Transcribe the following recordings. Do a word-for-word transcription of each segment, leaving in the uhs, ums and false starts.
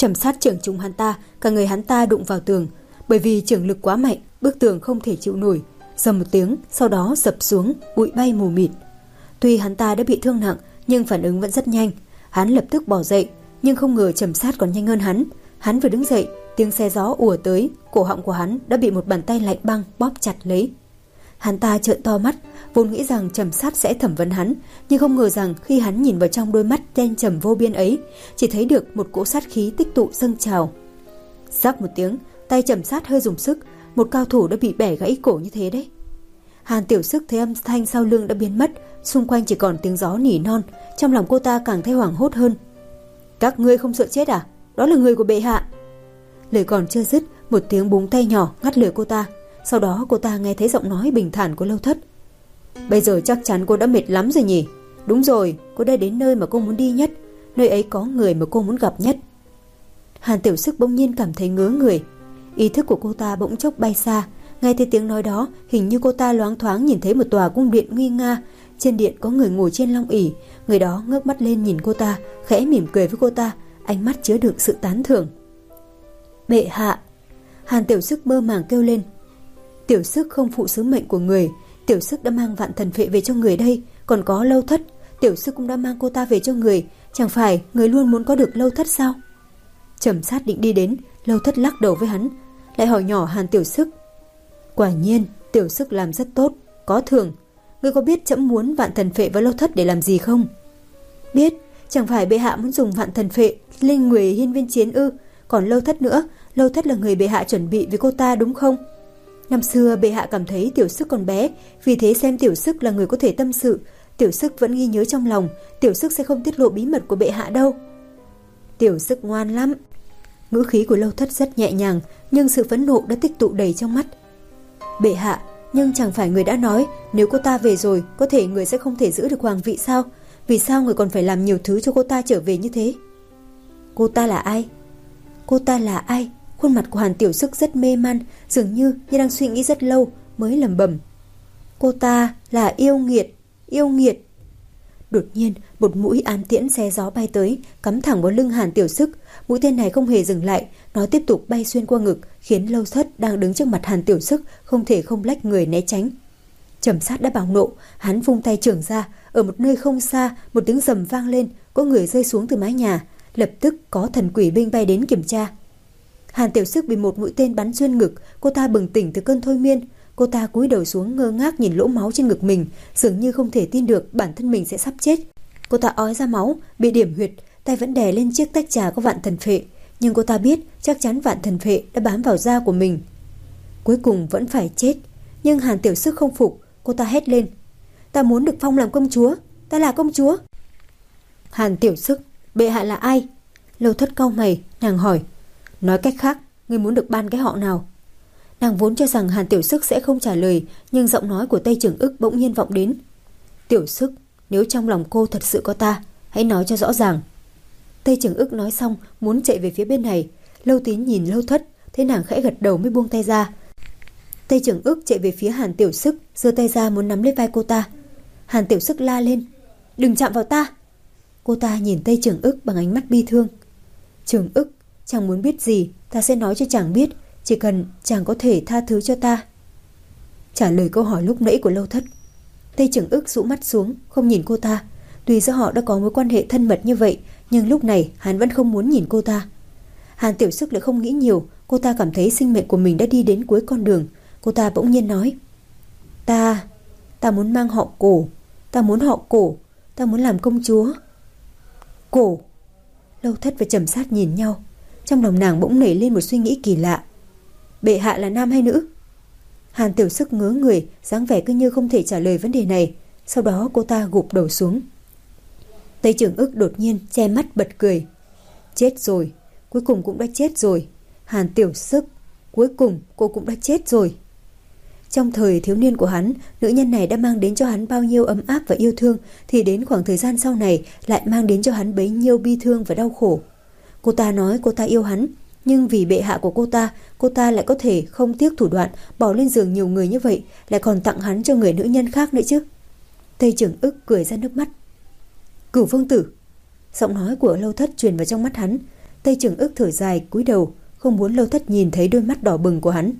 Trầm sát chưởng trúng hắn ta, cả người hắn ta đụng vào tường. Bởi vì chưởng lực quá mạnh, bức tường không thể chịu nổi. Dầm một tiếng, sau đó sập xuống, bụi bay mù mịt. Tuy hắn ta đã bị thương nặng, nhưng phản ứng vẫn rất nhanh. Hắn lập tức bỏ dậy, nhưng không ngờ Trầm sát còn nhanh hơn hắn. Hắn vừa đứng dậy, tiếng xe gió ùa tới, cổ họng của hắn đã bị một bàn tay lạnh băng bóp chặt lấy. Hắn ta trợn to mắt, vốn nghĩ rằng Trầm sát sẽ thẩm vấn hắn, nhưng không ngờ rằng khi hắn nhìn vào trong đôi mắt đen trầm vô biên ấy, chỉ thấy được một cỗ sát khí tích tụ dâng trào. Rắc một tiếng, tay Trầm sát hơi dùng sức, một cao thủ đã bị bẻ gãy cổ như thế đấy. Hàn Tiểu Sức thấy âm thanh sau lưng đã biến mất, xung quanh chỉ còn tiếng gió nỉ non, trong lòng cô ta càng thấy hoảng hốt hơn. Các ngươi không sợ chết à? Đó là người của bệ hạ. Lời còn chưa dứt, một tiếng búng tay nhỏ ngắt lời cô ta. Sau đó cô ta nghe thấy giọng nói bình thản của Lâu Thất. Bây giờ chắc chắn cô đã mệt lắm rồi nhỉ? Đúng rồi, cô đã đến nơi mà cô muốn đi nhất, nơi ấy có người mà cô muốn gặp nhất. Hàn Tiểu Sức bỗng nhiên cảm thấy ngớ người. Ý thức của cô ta bỗng chốc bay xa. Nghe thấy tiếng nói đó, hình như cô ta loáng thoáng nhìn thấy một tòa cung điện nguy nga. Trên điện có người ngồi trên long ỷ. Người đó ngước mắt lên nhìn cô ta, khẽ mỉm cười với cô ta, ánh mắt chứa đựng sự tán thưởng. Bệ hạ. Hàn Tiểu Sức mơ màng kêu lên. Tiểu Sức không phụ sứ mệnh của người. Tiểu Sức đã mang Vạn Thần Phệ về cho người đây. Còn có Lâu Thất, Tiểu Sức cũng đã mang cô ta về cho người. Chẳng phải người luôn muốn có được Lâu Thất sao? Trầm sát định đi đến, Lâu Thất lắc đầu với hắn, lại hỏi nhỏ Hàn Tiểu Sức. Quả nhiên Tiểu Sức làm rất tốt, có thưởng. Ngươi có biết trẫm muốn Vạn Thần Phệ và Lâu Thất để làm gì không? Biết. Chẳng phải bệ hạ muốn dùng Vạn Thần Phệ lên người hiên viên chiến ư? Còn Lâu Thất nữa, Lâu Thất là người bệ hạ chuẩn bị với cô ta đúng không? Năm xưa bệ hạ cảm thấy Tiểu Sức còn bé, vì thế xem Tiểu Sức là người có thể tâm sự. Tiểu Sức vẫn ghi nhớ trong lòng, Tiểu Sức sẽ không tiết lộ bí mật của bệ hạ đâu. Tiểu Sức ngoan lắm. Ngữ khí của Lâu Thất rất nhẹ nhàng, nhưng sự phẫn nộ đã tích tụ đầy trong mắt. Bệ hạ, nhưng chẳng phải người đã nói nếu cô ta về rồi, có thể người sẽ không thể giữ được hoàng vị sao? Vì sao người còn phải làm nhiều thứ cho cô ta trở về như thế? Cô ta là ai? Cô ta là ai? Khuôn mặt của Hàn Tiểu Sức rất mê man, dường như như đang suy nghĩ rất lâu mới lẩm bẩm. Cô ta là yêu nghiệt, yêu nghiệt. Đột nhiên, một mũi ám tiễn xé gió bay tới, cắm thẳng vào lưng Hàn Tiểu Sức. Mũi tên này không hề dừng lại, nó tiếp tục bay xuyên qua ngực, khiến Lâu Thất đang đứng trước mặt Hàn Tiểu Sức không thể không lách người né tránh. Trầm sát đã bạo nộ, hắn vung tay chưởng ra, ở một nơi không xa, một tiếng rầm vang lên, có người rơi xuống từ mái nhà, lập tức có thần quỷ binh bay đến kiểm tra. Hàn Tiểu Sức bị một mũi tên bắn xuyên ngực, cô ta bừng tỉnh từ cơn thôi miên. Cô ta cúi đầu xuống ngơ ngác nhìn lỗ máu trên ngực mình, dường như không thể tin được bản thân mình sẽ sắp chết. Cô ta ói ra máu, bị điểm huyệt, tay vẫn đè lên chiếc tách trà có Vạn Thần Phệ, nhưng cô ta biết chắc chắn Vạn Thần Phệ đã bám vào da của mình. Cuối cùng vẫn phải chết, nhưng Hàn Tiểu Sức không phục, cô ta hét lên. Ta muốn được phong làm công chúa, ta là công chúa. Hàn Tiểu Sức, bệ hạ là ai? Lâu Thất cau mày, nàng hỏi. Nói cách khác, ngươi muốn được ban cái họ nào? Nàng vốn cho rằng Hàn Tiểu Sức sẽ không trả lời, nhưng giọng nói của Tây Trưởng Ức bỗng nhiên vọng đến. Tiểu Sức, nếu trong lòng cô thật sự có ta, hãy nói cho rõ ràng. Tây Trưởng Ức nói xong muốn chạy về phía bên này. Lâu Tín nhìn Lâu Thất, thấy nàng khẽ gật đầu mới buông tay ra. Tây Trưởng Ức chạy về phía Hàn Tiểu Sức, giơ tay ra muốn nắm lấy vai cô ta. Hàn Tiểu Sức la lên. Đừng chạm vào ta. Cô ta nhìn Tây Trưởng Ức bằng ánh mắt bi thương. Trưởng Ức, chàng muốn biết gì ta sẽ nói cho chàng biết, chỉ cần chàng có thể tha thứ cho ta. Trả lời câu hỏi lúc nãy của Lâu Thất, Tây Trưởng Ức rũ mắt xuống, không nhìn cô ta. Tuy giữa họ đã có mối quan hệ thân mật như vậy, nhưng lúc này hắn vẫn không muốn nhìn cô ta. Hàn Tiểu Sức lại không nghĩ nhiều, cô ta cảm thấy sinh mệnh của mình đã đi đến cuối con đường. Cô ta bỗng nhiên nói. Ta, ta muốn mang họ Cổ, ta muốn họ Cổ, ta muốn làm công chúa. Cổ. Lâu Thất và Trầm Sát nhìn nhau, trong lòng nàng bỗng nảy lên một suy nghĩ kỳ lạ. Bệ hạ là nam hay nữ? Hàn Tiểu Sức ngớ người, dáng vẻ cứ như không thể trả lời vấn đề này. Sau đó cô ta gục đầu xuống. Tây Trưởng Ức đột nhiên che mắt bật cười. Chết rồi, cuối cùng cũng đã chết rồi. Hàn Tiểu Sức, cuối cùng cô cũng đã chết rồi. Trong thời thiếu niên của hắn, nữ nhân này đã mang đến cho hắn bao nhiêu ấm áp và yêu thương, thì đến khoảng thời gian sau này lại mang đến cho hắn bấy nhiêu bi thương và đau khổ. Cô ta nói cô ta yêu hắn, nhưng vì bệ hạ của cô ta, cô ta lại có thể không tiếc thủ đoạn bỏ lên giường nhiều người như vậy, lại còn tặng hắn cho người nữ nhân khác nữa chứ. Tây Trưởng Ức cười ra nước mắt. Cửu vương tử. Giọng nói của Lâu Thất truyền vào trong mắt hắn. Tây Trường Ức thở dài cúi đầu, không muốn Lâu Thất nhìn thấy đôi mắt đỏ bừng của hắn.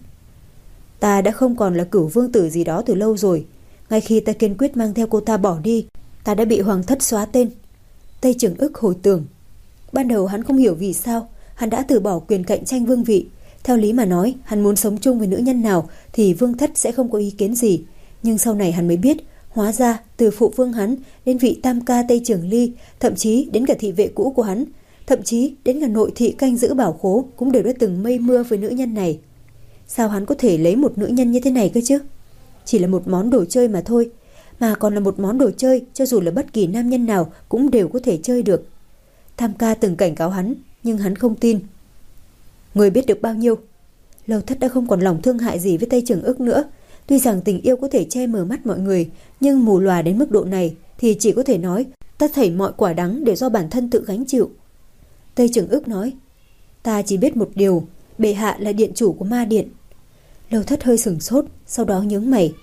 Ta đã không còn là Cửu vương tử gì đó từ lâu rồi. Ngay khi ta kiên quyết mang theo cô ta bỏ đi, ta đã bị hoàng thất xóa tên. Tây Trường Ức hồi tưởng. Ban đầu hắn không hiểu vì sao hắn đã từ bỏ quyền cạnh tranh vương vị. Theo lý mà nói, hắn muốn sống chung với nữ nhân nào thì vương thất sẽ không có ý kiến gì. Nhưng sau này hắn mới biết, hóa ra từ phụ vương hắn đến vị tam ca Tây Trường Ly, thậm chí đến cả thị vệ cũ của hắn, thậm chí đến cả nội thị canh giữ bảo khố cũng đều đã từng mây mưa với nữ nhân này. Sao hắn có thể lấy một nữ nhân như thế này cơ chứ? Chỉ là một món đồ chơi mà thôi. Mà còn là một món đồ chơi, cho dù là bất kỳ nam nhân nào cũng đều có thể chơi được. Tam ca từng cảnh cáo hắn, nhưng hắn không tin. Người biết được bao nhiêu? Lâu Thất đã không còn lòng thương hại gì với Tây Trường Ức nữa. Tuy rằng tình yêu có thể che mờ mắt mọi người, nhưng mù lòa đến mức độ này thì chỉ có thể nói tất thảy mọi quả đắng đều do bản thân tự gánh chịu. Tây Trường Ức nói, ta chỉ biết một điều, bệ hạ là điện chủ của ma điện. Lâu Thất hơi sửng sốt, sau đó nhướng mày.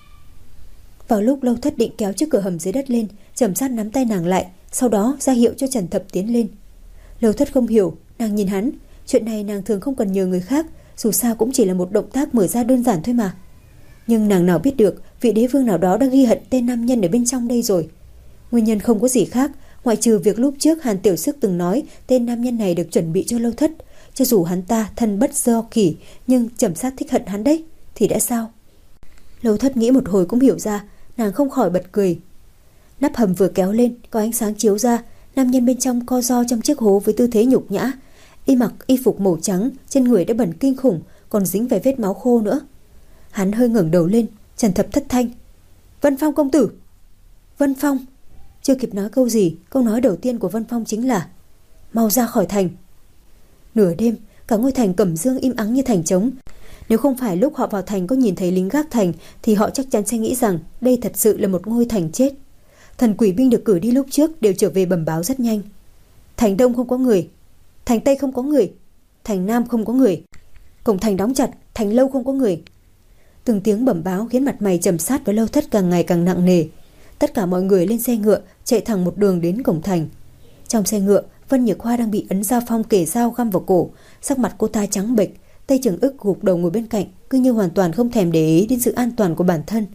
Vào lúc Lâu Thất định kéo chiếc cửa hầm dưới đất lên, Trầm Sát nắm tay nàng lại, sau đó ra hiệu cho Trần Thập tiến lên. Lâu Thất không hiểu, nàng nhìn hắn, chuyện này nàng thường không cần nhờ người khác, dù sao cũng chỉ là một động tác mở ra đơn giản thôi mà. Nhưng nàng nào biết được vị đế vương nào đó đã ghi hận tên nam nhân ở bên trong đây rồi. Nguyên nhân không có gì khác, ngoại trừ việc lúc trước Hàn Tiểu Sức từng nói tên nam nhân này được chuẩn bị cho Lâu Thất. Cho dù hắn ta thân bất do kỷ, nhưng Trầm Sát thích hận hắn đấy, thì đã sao? Lâu Thất nghĩ một hồi cũng hiểu ra, nàng không khỏi bật cười. Nắp hầm vừa kéo lên, có ánh sáng chiếu ra, nam nhân bên trong co ro trong chiếc hố với tư thế nhục nhã. Y mặc y phục màu trắng, trên người đã bẩn kinh khủng, còn dính vài vết máu khô nữa. Hắn hơi ngẩng đầu lên, Trần Thập thất thanh. Vân Phong công tử! Vân Phong! Chưa kịp nói câu gì, câu nói đầu tiên của Vân Phong chính là mau ra khỏi thành. Nửa đêm, cả ngôi thành Cẩm Dương im ắng như thành trống. Nếu không phải lúc họ vào thành có nhìn thấy lính gác thành thì họ chắc chắn sẽ nghĩ rằng đây thật sự là một ngôi thành chết. Thần quỷ binh được cử đi lúc trước đều trở về bẩm báo rất nhanh. Thành Đông không có người, thành Tây không có người, thành Nam không có người, cổng thành đóng chặt, thành Lâu không có người. Từng tiếng bẩm báo khiến mặt mày Trầm Sát với Lâu Thất càng ngày càng nặng nề. Tất cả mọi người lên xe ngựa chạy thẳng một đường đến cổng thành. Trong xe ngựa, Vân Nhược Hoa đang bị Ấn Giao Phong kề dao găm vào cổ, sắc mặt cô ta trắng bệch. Tây Trường Ức gục đầu ngồi bên cạnh, cứ như hoàn toàn không thèm để ý đến sự an toàn của bản thân.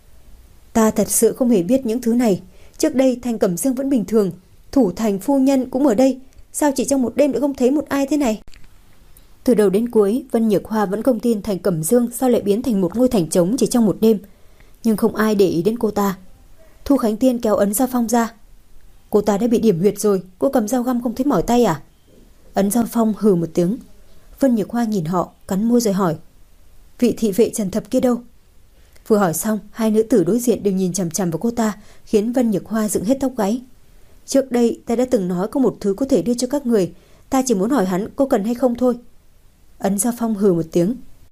Ta thật sự không hề biết những thứ này. Trước đây thành Cẩm Dương vẫn bình thường, thủ thành phu nhân cũng ở đây, sao chỉ trong một đêm đã không thấy một ai thế này? Từ đầu đến cuối, Vân Nhược Hoa vẫn không tin thành Cẩm Dương sao lại biến thành một ngôi thành trống chỉ trong một đêm. Nhưng không ai để ý đến cô ta. Thu Khánh Tiên kéo Ấn Giao Phong ra. Cô ta đã bị điểm huyệt rồi, cô cầm dao găm không thấy mỏi tay à? Ấn Giao Phong hừ một tiếng. Vân Nhược Hoa nhìn họ, cắn môi rồi hỏi, vị thị vệ Trần Thập kia đâu? Vừa hỏi xong, hai nữ tử đối diện đều nhìn chằm chằm vào cô ta, khiến Vân Nhược Hoa dựng hết tóc gáy. Trước đây ta đã từng nói có một thứ có thể đưa cho các người, ta chỉ muốn hỏi hắn cô cần hay không thôi. Ấn Giao Phong hừ một tiếng.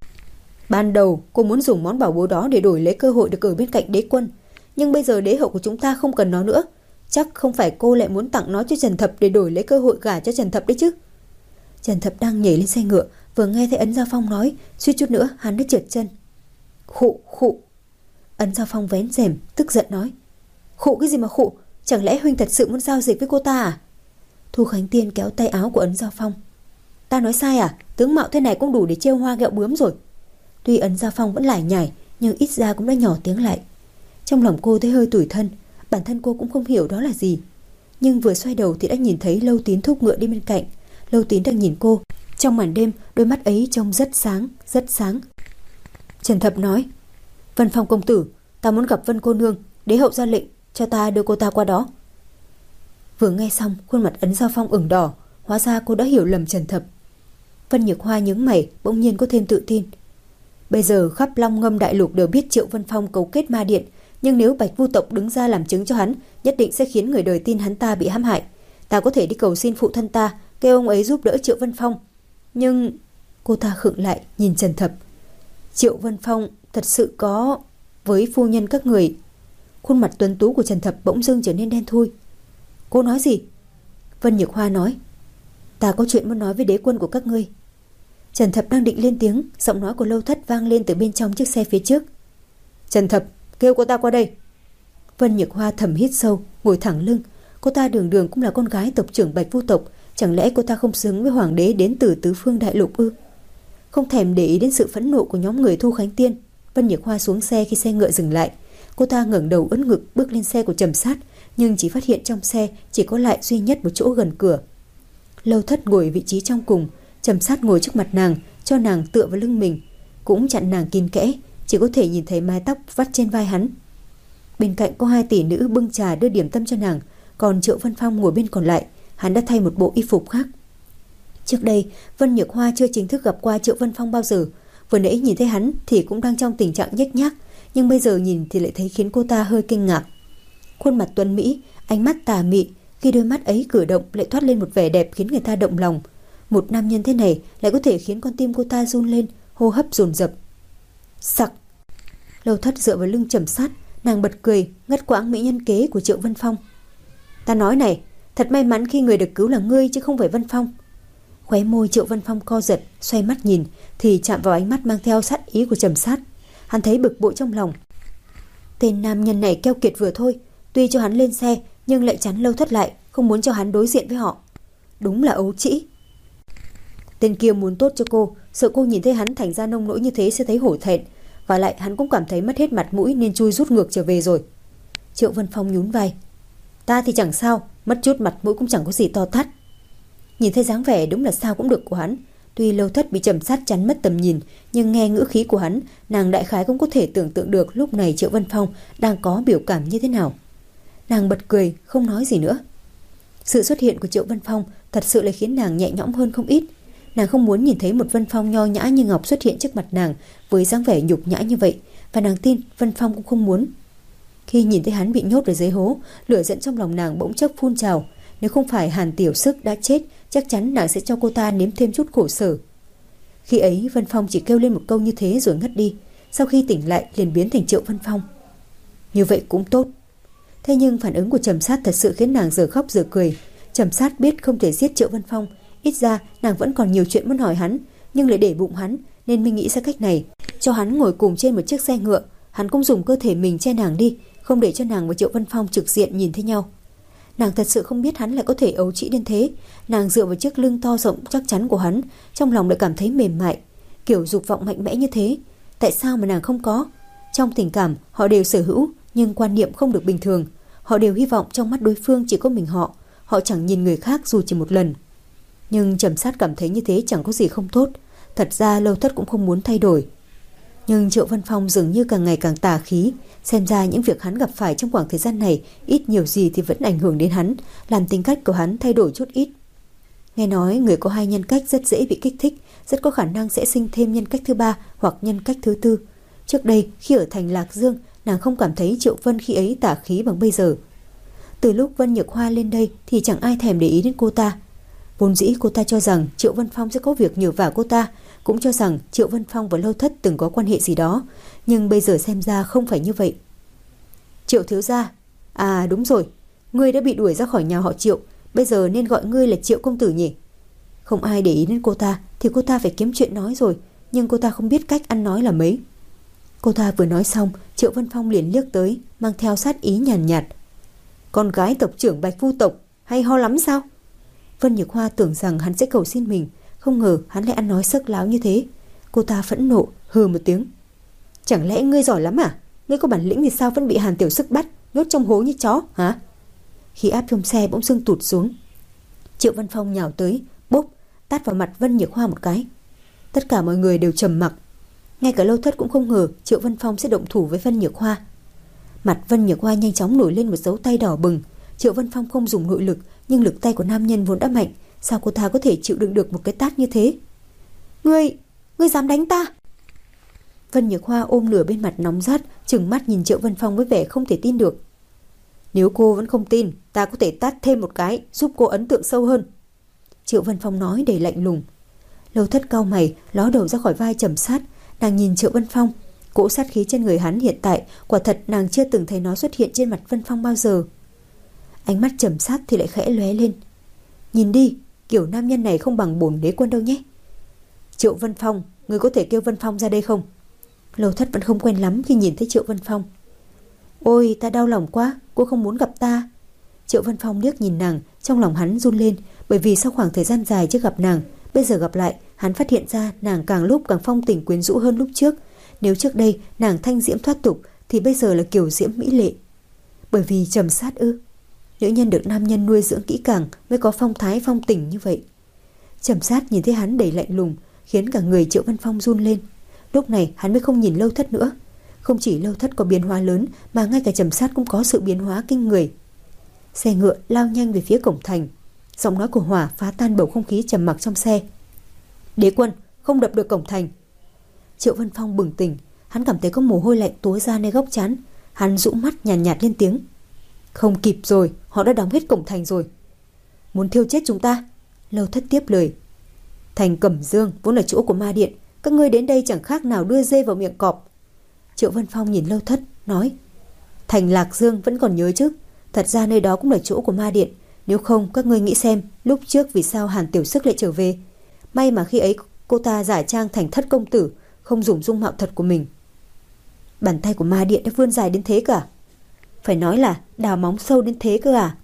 Ban đầu cô muốn dùng món bảo bối đó để đổi lấy cơ hội được ở bên cạnh đế quân, nhưng bây giờ đế hậu của chúng ta không cần nó nữa, chắc không phải cô lại muốn tặng nó cho Trần Thập để đổi lấy cơ hội gả cho Trần Thập đấy chứ? Trần Thập đang nhảy lên xe ngựa, vừa nghe thấy Ấn Giao Phong nói, suýt chút nữa hắn đã trượt chân. Khụ khụ. Ấn Giao Phong vén rèm, tức giận nói, khụ cái gì mà khụ, chẳng lẽ huynh thật sự muốn giao dịch với cô ta à? Thu Khánh Tiên kéo tay áo của Ấn Giao Phong. Ta nói sai à? Tướng mạo thế này cũng đủ để trêu hoa ghẹo bướm rồi. Tuy Ấn Giao Phong vẫn lải nhải, nhưng ít ra cũng đã nhỏ tiếng lại. Trong lòng cô thấy hơi tủi thân, bản thân cô cũng không hiểu đó là gì. Nhưng vừa xoay đầu thì đã nhìn thấy Lâu Tín thúc ngựa đi bên cạnh. Lâu Tín đang nhìn cô. Trong màn đêm, đôi mắt ấy trông rất sáng, rất sáng. Trần Thập nói, Vân Phong công tử, ta muốn gặp Vân cô nương, đế hậu ra lệnh cho ta đưa cô ta qua đó. Vừa nghe xong, khuôn mặt Ấn Giao Phong ửng đỏ, hóa ra cô đã hiểu lầm Trần Thập. Vân Nhược Hoa nhướng mày, bỗng nhiên có thêm tự tin. Bây giờ khắp Long Ngâm đại lục đều biết Triệu Vân Phong cấu kết ma điện, nhưng nếu Bạch Vu tộc đứng ra làm chứng cho hắn, nhất định sẽ khiến người đời tin hắn ta bị hãm hại. Ta có thể đi cầu xin phụ thân ta, kêu ông ấy giúp đỡ Triệu Vân Phong. Nhưng cô ta khựng lại nhìn Trần Thập. Triệu Vân Phong thật sự có với phu nhân các người? Khuôn mặt tuấn tú của Trần Thập bỗng dưng trở nên đen thui. Cô nói gì? Vân Nhược Hoa nói, ta có chuyện muốn nói với đế quân của các ngươi. Trần Thập đang định lên tiếng, giọng nói của Lâu Thất vang lên từ bên trong chiếc xe phía trước. Trần Thập, kêu cô ta qua đây. Vân Nhược Hoa thầm hít sâu, ngồi thẳng lưng. Cô ta đường đường cũng là con gái tộc trưởng Bạch Vu tộc, Chẳng lẽ cô ta không xứng với hoàng đế đến từ tứ phương đại lục ư? Không thèm để ý đến sự phẫn nộ của nhóm người Thu Khánh Tiên, Vân Nhược Hoa xuống xe khi xe ngựa dừng lại. Cô ta ngẩng đầu ưỡn ngực bước lên xe của Trầm Sát, nhưng chỉ phát hiện trong xe chỉ có lại duy nhất một chỗ gần cửa. Lâu Thất ngồi vị trí trong cùng, Trầm Sát ngồi trước mặt nàng, cho nàng tựa vào lưng mình, cũng chặn nàng kín kẽ, chỉ có thể nhìn thấy mái tóc vắt trên vai hắn. Bên cạnh có hai tỷ nữ bưng trà đưa điểm tâm cho nàng, còn Triệu Vân Phong ngồi bên còn lại, hắn đã thay một bộ y phục khác. Trước đây, Vân Nhược Hoa chưa chính thức gặp qua Triệu Vân Phong bao giờ. Vừa nãy nhìn thấy hắn thì cũng đang trong tình trạng nhếch nhác, nhưng bây giờ nhìn thì lại thấy khiến cô ta hơi kinh ngạc. Khuôn mặt tuấn mỹ, ánh mắt tà mị, khi đôi mắt ấy cử động lại thoát lên một vẻ đẹp khiến người ta động lòng. Một nam nhân thế này lại có thể khiến con tim cô ta run lên, hô hấp dồn dập. Sặc. Lâu Thất dựa vào lưng Trầm Sát, nàng bật cười, ngắt quãng mỹ nhân kế của Triệu Vân Phong. Ta nói này, thật may mắn khi người được cứu là ngươi chứ không phải Vân Phong. Khóe môi Triệu Vân Phong co giật, xoay mắt nhìn thì chạm vào ánh mắt mang theo sát ý của Trầm Sát. Hắn thấy bực bội trong lòng. Tên nam nhân này keo kiệt vừa thôi, tuy cho hắn lên xe nhưng lại chắn Lâu Thất lại, không muốn cho hắn đối diện với họ. Đúng là ấu trĩ. Tên kia muốn tốt cho cô, sợ cô nhìn thấy hắn thành ra nông nỗi như thế sẽ thấy hổ thẹn, và lại hắn cũng cảm thấy mất hết mặt mũi nên chui rút ngược trở về rồi. Triệu Vân Phong nhún vai. Ta thì chẳng sao, mất chút mặt mũi cũng chẳng có gì to tát. Nhìn thấy dáng vẻ đúng là sao cũng được của hắn, tuy Lâu Thất bị Trầm Sát chắn mất tầm nhìn, nhưng nghe ngữ khí của hắn, nàng đại khái cũng có thể tưởng tượng được lúc này Triệu Vân Phong đang có biểu cảm như thế nào. Nàng bật cười, không nói gì nữa. Sự xuất hiện của Triệu Vân Phong thật sự là khiến nàng nhẹ nhõm hơn không ít. Nàng không muốn nhìn thấy một Vân Phong nho nhã như ngọc xuất hiện trước mặt nàng với dáng vẻ nhục nhã như vậy, và nàng tin Vân Phong cũng không muốn. Khi nhìn thấy hắn bị nhốt ở dưới hố, lửa giận trong lòng nàng bỗng chốc phun trào. Nếu không phải Hàn Tiểu Sức đã chết, chắc chắn nàng sẽ cho cô ta nếm thêm chút khổ sở. Khi ấy Vân Phong chỉ kêu lên một câu như thế rồi ngất đi. Sau khi tỉnh lại liền biến thành Triệu Vân Phong. Như vậy cũng tốt. Thế nhưng phản ứng của Trầm Sát thật sự khiến nàng giờ khóc giờ cười. Trầm Sát biết không thể giết Triệu Vân Phong, ít ra nàng vẫn còn nhiều chuyện muốn hỏi hắn, nhưng lại để bụng hắn nên mình nghĩ ra cách này, cho hắn ngồi cùng trên một chiếc xe ngựa. Hắn cũng dùng cơ thể mình che nàng đi, không để cho nàng và Triệu Vân Phong trực diện nhìn thấy nhau. Nàng thật sự không biết hắn lại có thể ấu trĩ đến thế. Nàng dựa vào chiếc lưng to rộng chắc chắn của hắn, trong lòng lại cảm thấy mềm mại. Kiểu dục vọng mạnh mẽ như thế, tại sao mà nàng không có? Trong tình cảm họ đều sở hữu, nhưng quan niệm không được bình thường. Họ đều hy vọng trong mắt đối phương chỉ có mình họ, họ chẳng nhìn người khác dù chỉ một lần. Nhưng Trầm Sát cảm thấy như thế chẳng có gì không tốt. Thật ra Lâu Thất cũng không muốn thay đổi. Nhưng Triệu Vân Phong dường như càng ngày càng tà khí. Xem ra những việc hắn gặp phải trong khoảng thời gian này ít nhiều gì thì vẫn ảnh hưởng đến hắn, làm tính cách của hắn thay đổi chút ít. Nghe nói người có hai nhân cách rất dễ bị kích thích, rất có khả năng sẽ sinh thêm nhân cách thứ ba hoặc nhân cách thứ tư. Trước đây khi ở thành Lạc Dương, nàng không cảm thấy Triệu Vân khi ấy tà khí bằng bây giờ. Từ lúc Vân Nhược Hoa lên đây thì chẳng ai thèm để ý đến cô ta. Vốn dĩ cô ta cho rằng Triệu Vân Phong sẽ có việc nhờ vả cô ta, cũng cho rằng Triệu Vân Phong và Lâu Thất từng có quan hệ gì đó, nhưng bây giờ xem ra không phải như vậy. Triệu thiếu gia, à đúng rồi, ngươi đã bị đuổi ra khỏi nhà họ Triệu, bây giờ nên gọi ngươi là Triệu công tử nhỉ? Không ai để ý đến cô ta thì cô ta phải kiếm chuyện nói rồi, nhưng cô ta không biết cách ăn nói là mấy. Cô ta vừa nói xong, Triệu Vân Phong liền liếc tới, mang theo sát ý nhàn nhạt, nhạt. Con gái tộc trưởng Bạch Phu tộc, hay ho lắm sao? Vân Nhược Hoa tưởng rằng hắn sẽ cầu xin mình, không ngờ hắn lại ăn nói sắc láo như thế. Cô ta phẫn nộ, hừ một tiếng. Chẳng lẽ ngươi giỏi lắm à? Ngươi có bản lĩnh thì sao vẫn bị Hàn Tiểu Sức bắt, nhốt trong hố như chó, hả? Khí áp trong xe bỗng dưng tụt xuống. Triệu Vân Phong nhào tới, bốp, tát vào mặt Vân Nhược Hoa một cái. Tất cả mọi người đều trầm mặc. Ngay cả Lâu Thất cũng không ngờ Triệu Vân Phong sẽ động thủ với Vân Nhược Hoa. Mặt Vân Nhược Hoa nhanh chóng nổi lên một dấu tay đỏ bừng. Triệu Vân Phong không dùng nội lực, nhưng lực tay của nam nhân vốn đã mạnh, sao cô ta có thể chịu đựng được một cái tát như thế? Ngươi, ngươi dám đánh ta? Vân Nhược Hoa ôm nửa bên mặt nóng rát, trừng mắt nhìn Triệu Vân Phong với vẻ không thể tin được. Nếu cô vẫn không tin, ta có thể tát thêm một cái, giúp cô ấn tượng sâu hơn. Triệu Vân Phong nói đầy lạnh lùng. Lâu Thất cau mày, ló đầu ra khỏi vai Trầm Sát, nàng nhìn Triệu Vân Phong, cỗ sát khí trên người hắn hiện tại, quả thật nàng chưa từng thấy nó xuất hiện trên mặt Vân Phong bao giờ. Ánh mắt Trầm Sát thì lại khẽ lóe lên. Nhìn đi, kiểu nam nhân này không bằng bổn đế quân đâu nhé. Triệu Vân Phong, người có thể kêu Vân Phong ra đây không? Lâu Thất vẫn không quen lắm khi nhìn thấy Triệu Vân Phong. Ôi, ta đau lòng quá, cô không muốn gặp ta. Triệu Vân Phong liếc nhìn nàng, trong lòng hắn run lên, bởi vì sau khoảng thời gian dài chưa gặp nàng, bây giờ gặp lại, hắn phát hiện ra nàng càng lúc càng phong tình quyến rũ hơn lúc trước. Nếu trước đây nàng thanh diễm thoát tục thì bây giờ là kiều diễm mỹ lệ. Bởi vì trầm sát ư? Nữ nhân được nam nhân nuôi dưỡng kỹ càng mới có phong thái phong tình như vậy. Trầm sát nhìn thấy hắn đầy lạnh lùng, khiến cả người Triệu Vân Phong run lên. Lúc này hắn mới không nhìn Lâu Thất nữa. Không chỉ Lâu Thất có biến hóa lớn, mà ngay cả Trầm sát cũng có sự biến hóa kinh người. Xe ngựa lao nhanh về phía cổng thành. Giọng nói của Hỏa phá tan bầu không khí trầm mặc trong xe. Đế quân, không đập được cổng thành. Triệu Vân Phong bừng tỉnh, hắn cảm thấy có mồ hôi lạnh túa ra nơi góc trán. Hắn dũng mắt nhàn nhạt, nhạt lên tiếng. Không kịp rồi, họ đã đóng hết cổng thành rồi. Muốn thiêu chết chúng ta? Lâu Thất tiếp lời. Thành Cẩm Dương vốn là chỗ của ma điện, các ngươi đến đây chẳng khác nào đưa dê vào miệng cọp. Triệu Vân Phong nhìn Lâu Thất, nói. Thành Lạc Dương vẫn còn nhớ chứ? Thật ra nơi đó cũng là chỗ của ma điện. Nếu không các ngươi nghĩ xem, lúc trước vì sao Hàn Tiểu Sức lại trở về? May mà khi ấy cô ta giả trang thành Thất công tử, không dùng dung mạo thật của mình. Bàn tay của ma điện đã vươn dài đến thế cả. Phải nói là đào móng sâu đến thế cơ à?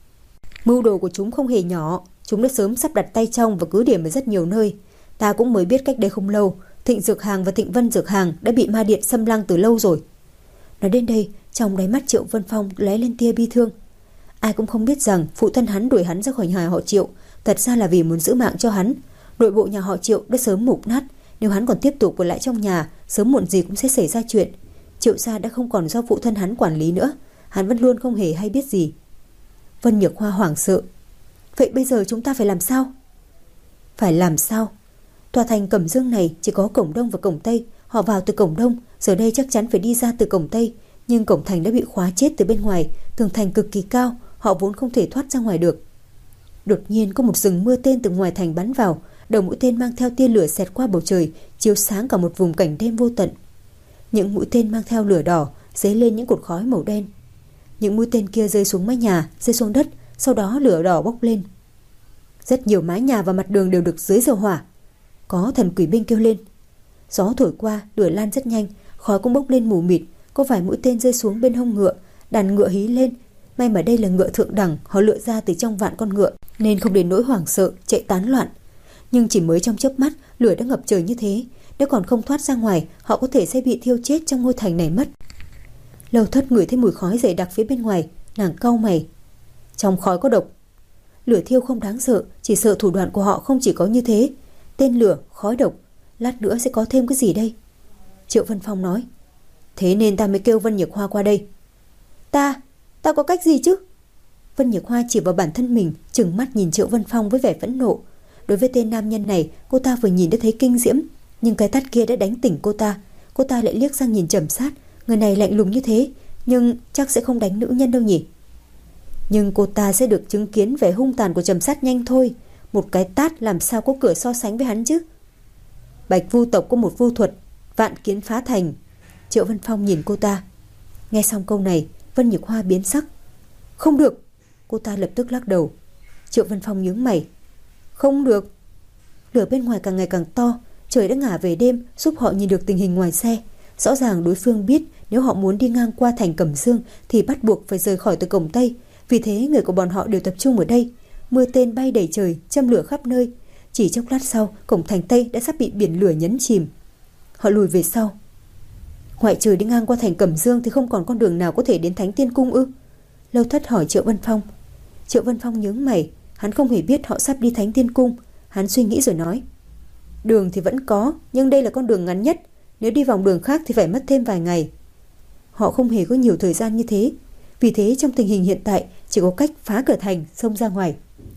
Mưu đồ của chúng không hề nhỏ. Chúng đã sớm sắp đặt tay trong và cứ điểm ở rất nhiều nơi. Ta cũng mới biết cách đây không lâu, Thịnh Dược Hàng và Thịnh Vân Dược Hàng đã bị ma điện xâm lăng từ lâu rồi. Nói đến đây, trong đáy mắt Triệu Vân Phong lóe lên tia bi thương. Ai cũng không biết rằng phụ thân hắn đuổi hắn ra khỏi nhà họ Triệu thật ra là vì muốn giữ mạng cho hắn. Nội bộ nhà họ Triệu đã sớm mục nát. Nếu hắn còn tiếp tục ở lại trong nhà, sớm muộn gì cũng sẽ xảy ra chuyện. Triệu gia đã không còn do phụ thân hắn quản lý nữa. Hắn vẫn luôn không hề hay biết gì. Vân Nhược Hoa hoảng sợ. Vậy bây giờ chúng ta phải làm sao? Phải làm sao? Tòa thành Cẩm Dương này chỉ có cổng đông và cổng tây. Họ vào từ cổng đông, giờ đây chắc chắn phải đi ra từ cổng tây. Nhưng cổng thành đã bị khóa chết từ bên ngoài. Tường thành cực kỳ cao, họ vốn không thể thoát ra ngoài được. Đột nhiên có một rừng mưa tên từ ngoài thành bắn vào. Đầu mũi tên mang theo tia lửa xẹt qua bầu trời, chiếu sáng cả một vùng cảnh đêm vô tận. Những mũi tên mang theo lửa đỏ dấy lên những cột khói màu đen. Những mũi tên kia rơi xuống mái nhà, rơi xuống đất, sau đó lửa đỏ bốc lên. Rất nhiều mái nhà và mặt đường đều được dưới dầu hỏa. Có thần quỷ binh kêu lên. Gió thổi qua, lửa lan rất nhanh, khói cũng bốc lên mù mịt. Có vài mũi tên rơi xuống bên hông ngựa, đàn ngựa hí lên. May mà đây là ngựa thượng đẳng, họ lựa ra từ trong vạn con ngựa, nên không đến nỗi hoảng sợ, chạy tán loạn. Nhưng chỉ mới trong chớp mắt, lửa đã ngập trời như thế. Nếu còn không thoát ra ngoài, họ có thể sẽ bị thiêu chết trong ngôi thành này mất. Lâu Thất ngửi thấy mùi khói dày đặc phía bên ngoài, nàng cau mày. Trong khói có độc. Lửa thiêu không đáng sợ, chỉ sợ thủ đoạn của họ không chỉ có như thế. Tên lửa, khói độc, lát nữa sẽ có thêm cái gì đây? Triệu Vân Phong nói. Thế nên ta mới kêu Vân Nhược Hoa qua đây. Ta, ta có cách gì chứ? Vân Nhược Hoa chỉ vào bản thân mình, trừng mắt nhìn Triệu Vân Phong với vẻ phẫn nộ. Đối với tên nam nhân này, cô ta vừa nhìn đã thấy kinh diễm, nhưng cái tát kia đã đánh tỉnh cô ta. Cô ta lại liếc sang nhìn Trầm Sát, người này lạnh lùng như thế, nhưng chắc sẽ không đánh nữ nhân đâu nhỉ. Nhưng cô ta sẽ được chứng kiến vẻ hung tàn của Trầm Sát nhanh thôi. Một cái tát làm sao có cửa so sánh với hắn chứ. Bạch Vu tộc có một vu thuật, vạn kiến phá thành. Triệu Vân Phong nhìn cô ta. Nghe xong câu này, Vân Nhược Hoa biến sắc. Không được. Cô ta lập tức lắc đầu. Triệu Vân Phong nhướng mày. Không được. Lửa bên ngoài càng ngày càng to. Trời đã ngả về đêm, giúp họ nhìn được tình hình ngoài xe. Rõ ràng đối phương biết nếu họ muốn đi ngang qua thành Cẩm Dương thì bắt buộc phải rời khỏi từ cổng Tây. Vì thế người của bọn họ đều tập trung ở đây. Mưa tên bay đầy trời, châm lửa khắp nơi. Chỉ chốc lát sau, cổng thành Tây đã sắp bị biển lửa nhấn chìm. Họ lùi về sau. Ngoại trừ đi ngang qua thành Cẩm Dương thì không còn con đường nào có thể đến Thánh Tiên Cung ư? Lâu Thất hỏi Triệu Vân Phong. Triệu Vân Phong nhướng mày. Hắn không hề biết họ sắp đi Thánh Tiên Cung. Hắn suy nghĩ rồi nói. Đường thì vẫn có, nhưng đây là con đường ngắn nhất. Nếu đi vòng đường khác thì phải mất thêm vài ngày. Họ không hề có nhiều thời gian như thế. Vì thế trong tình hình hiện tại chỉ có cách phá cửa thành, xông ra ngoài.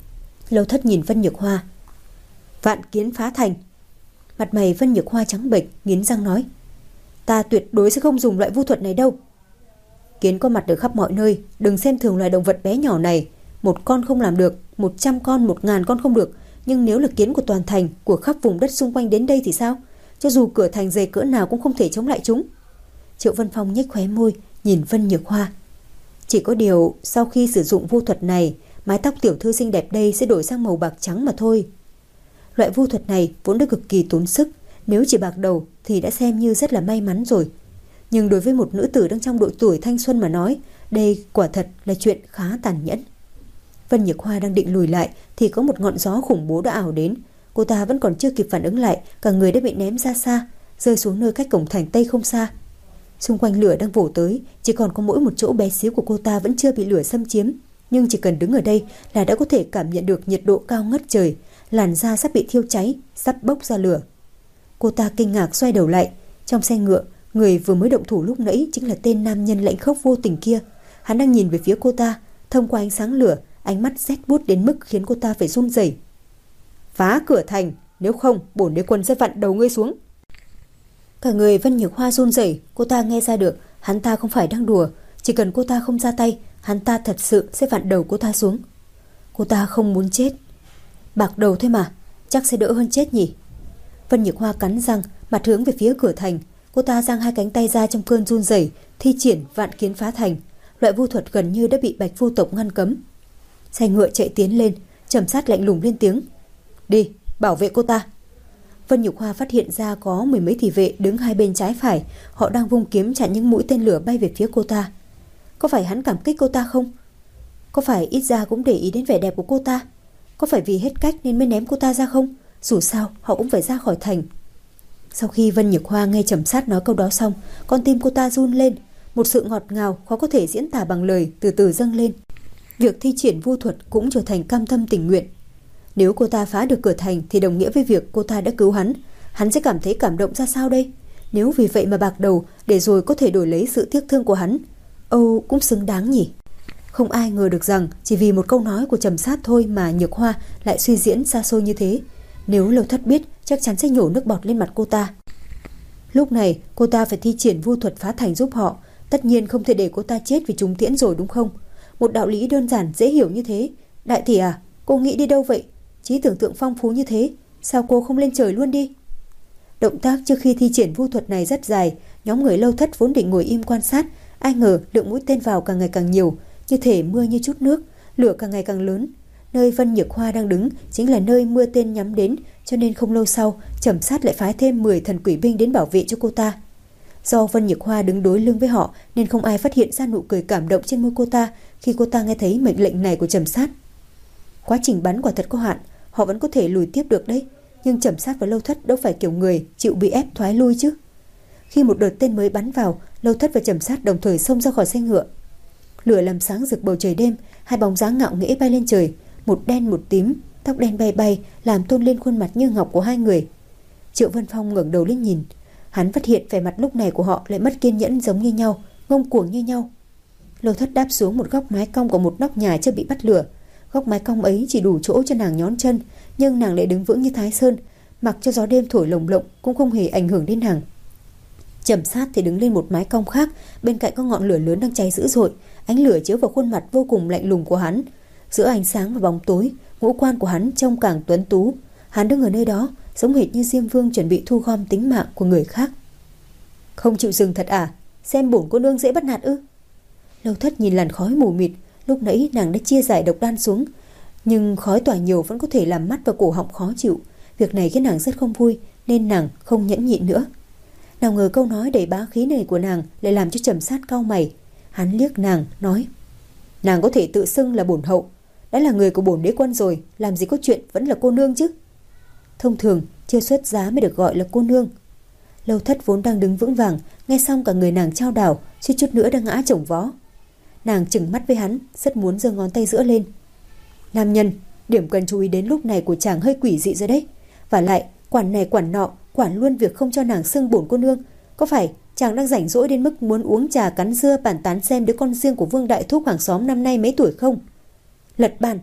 Lâu Thất nhìn Vân Nhược Hoa. Vạn kiến phá thành. Mặt mày Vân Nhược Hoa trắng bệch, nghiến răng nói. Ta tuyệt đối sẽ không dùng loại vu thuật này đâu. Kiến có mặt ở khắp mọi nơi. Đừng xem thường loài động vật bé nhỏ này. Một con không làm được, một trăm con, một ngàn con không được. Nhưng nếu là kiến của toàn thành, của khắp vùng đất xung quanh đến đây thì sao? Cho dù cửa thành dày cỡ nào cũng không thể chống lại chúng. Triệu Vân Phong nhếch khóe môi, nhìn Vân Nhược Hoa. Chỉ có điều, sau khi sử dụng vu thuật này, mái tóc tiểu thư xinh đẹp đây sẽ đổi sang màu bạc trắng mà thôi. Loại vu thuật này vốn đã cực kỳ tốn sức. Nếu chỉ bạc đầu thì đã xem như rất là may mắn rồi. Nhưng đối với một nữ tử đang trong độ tuổi thanh xuân mà nói, đây quả thật là chuyện khá tàn nhẫn. Vân Nhược Hoa đang định lùi lại thì có một ngọn gió khủng bố đã ảo đến. Cô ta vẫn còn chưa kịp phản ứng lại, cả người đã bị ném ra xa, rơi xuống nơi cách cổng thành Tây không xa. Xung quanh lửa đang vồ tới, chỉ còn có mỗi một chỗ bé xíu của cô ta vẫn chưa bị lửa xâm chiếm, nhưng chỉ cần đứng ở đây là đã có thể cảm nhận được nhiệt độ cao ngất trời, làn da sắp bị thiêu cháy, sắp bốc ra lửa. Cô ta kinh ngạc xoay đầu lại, trong xe ngựa, người vừa mới động thủ lúc nãy chính là tên nam nhân lạnh khốc vô tình kia. Hắn đang nhìn về phía cô ta, thông qua ánh sáng lửa, ánh mắt rét buốt đến mức khiến cô ta phải run rẩy. Phá cửa thành, nếu không bổn đế quân sẽ vặn đầu ngươi xuống. Cả người Vân Nhược Hoa run rẩy, cô ta nghe ra được hắn ta không phải đang đùa, chỉ cần cô ta không ra tay, hắn ta thật sự sẽ vặn đầu cô ta xuống. Cô ta không muốn chết. Bạc đầu thôi mà, chắc sẽ đỡ hơn chết nhỉ. Vân Nhược Hoa cắn răng, mặt hướng về phía cửa thành. Cô ta giang hai cánh tay ra trong cơn run rẩy, thi triển vạn kiến phá thành, loại vu thuật gần như đã bị Bạch Vu tộc ngăn cấm. Xe ngựa chạy tiến lên, Trầm Sát lạnh lùng lên tiếng. Đi, bảo vệ cô ta. Vân Nhược Hoa phát hiện ra có mười mấy thị vệ đứng hai bên trái phải, họ đang vung kiếm chặn những mũi tên lửa bay về phía cô ta. Có phải hắn cảm kích cô ta không? Có phải ít ra cũng để ý đến vẻ đẹp của cô ta? Có phải vì hết cách nên mới ném cô ta ra không? Dù sao họ cũng phải ra khỏi thành. Sau khi Vân Nhược Hoa nghe Trầm Sát nói câu đó xong, con tim cô ta run lên, một sự ngọt ngào khó có thể diễn tả bằng lời từ từ dâng lên. Việc thi triển vu thuật cũng trở thành cam tâm tình nguyện. Nếu cô ta phá được cửa thành thì đồng nghĩa với việc cô ta đã cứu hắn. Hắn sẽ cảm thấy cảm động ra sao đây? Nếu vì vậy mà bạc đầu để rồi có thể đổi lấy sự tiếc thương của hắn, Âu cũng xứng đáng nhỉ. Không ai ngờ được rằng chỉ vì một câu nói của Trầm Sát thôi mà Nhược Hoa lại suy diễn xa xôi như thế. Nếu Lâu Thất biết chắc chắn sẽ nhổ nước bọt lên mặt cô ta. Lúc này cô ta phải thi triển vu thuật phá thành giúp họ. Tất nhiên không thể để cô ta chết vì trúng tiễn rồi đúng không? Một đạo lý đơn giản dễ hiểu như thế. Đại tỷ à, cô nghĩ đi đâu vậy? Trí tưởng tượng phong phú như thế, sao cô không lên trời luôn đi? Động tác trước khi thi triển vu thuật này rất dài. Nhóm người Lâu Thất vốn định ngồi im quan sát, ai ngờ lượng mũi tên vào càng ngày càng nhiều, như thể mưa như chút nước, lửa càng ngày càng lớn. Nơi Vân Nhược Hoa đang đứng chính là nơi mưa tên nhắm đến, cho nên không lâu sau Trầm Sát lại phái thêm mười thần quỷ binh đến bảo vệ cho cô ta. Do Vân Nhược Hoa đứng đối lưng với họ nên không ai phát hiện ra nụ cười cảm động trên môi cô ta khi cô ta nghe thấy mệnh lệnh này của Trầm Sát. Quá trình bắn quả thật có hạn, họ vẫn có thể lùi tiếp được đấy, nhưng Trầm Sát và Lâu Thất đâu phải kiểu người chịu bị ép thoái lui chứ. Khi một đợt tên mới bắn vào, Lâu Thất và Trầm Sát đồng thời xông ra khỏi xe ngựa. Lửa làm sáng rực bầu trời đêm, hai bóng dáng ngạo nghễ bay lên trời, một đen một tím, tóc đen bay bay làm tôn lên khuôn mặt như ngọc của hai người. Triệu Vân Phong ngẩng đầu lên nhìn, hắn phát hiện vẻ mặt lúc này của họ lại mất kiên nhẫn giống như nhau, ngông cuồng như nhau. Lâu Thất đáp xuống một góc mái cong của một nóc nhà chưa bị bắt lửa. Góc mái cong ấy chỉ đủ chỗ cho nàng nhón chân, nhưng nàng lại đứng vững như Thái Sơn, mặc cho gió đêm thổi lồng lộng cũng không hề ảnh hưởng đến nàng. Trầm Sát thì đứng lên một mái cong khác, bên cạnh có ngọn lửa lớn đang cháy dữ dội, ánh lửa chiếu vào khuôn mặt vô cùng lạnh lùng của hắn. Giữa ánh sáng và bóng tối, ngũ quan của hắn trông càng tuấn tú. Hắn đứng ở nơi đó giống hệt như Diêm Vương chuẩn bị thu gom tính mạng của người khác. Không chịu dừng thật à? Xem bổn cô nương dễ bắt nạt ư? Lâu Thất nhìn làn khói mù mịt. Lúc nãy nàng đã chia giải độc đan xuống, nhưng khói tỏa nhiều vẫn có thể làm mắt và cổ họng khó chịu. Việc này khiến nàng rất không vui, nên nàng không nhẫn nhịn nữa. Nào ngờ câu nói đầy bá khí này của nàng lại làm cho Trầm Sát cau mày. Hắn liếc nàng nói: nàng có thể tự xưng là bổn hậu, đã là người của bổn đế quân rồi, làm gì có chuyện vẫn là cô nương chứ. Thông thường chưa xuất giá mới được gọi là cô nương. Lâu Thất vốn đang đứng vững vàng, nghe xong cả người nàng chao đảo, suýt chút nữa đang ngã chồng vó. Nàng chừng mắt với hắn, rất muốn giơ ngón tay giữa lên. Nam nhân, điểm cần chú ý đến lúc này của chàng hơi quỷ dị rồi đấy. Và lại, quản này quản nọ, quản luôn việc không cho nàng xưng bổn cô nương. Có phải chàng đang rảnh rỗi đến mức muốn uống trà cắn dưa bàn tán xem đứa con riêng của Vương Đại Thúc hàng xóm năm nay mấy tuổi không? Lật bàn.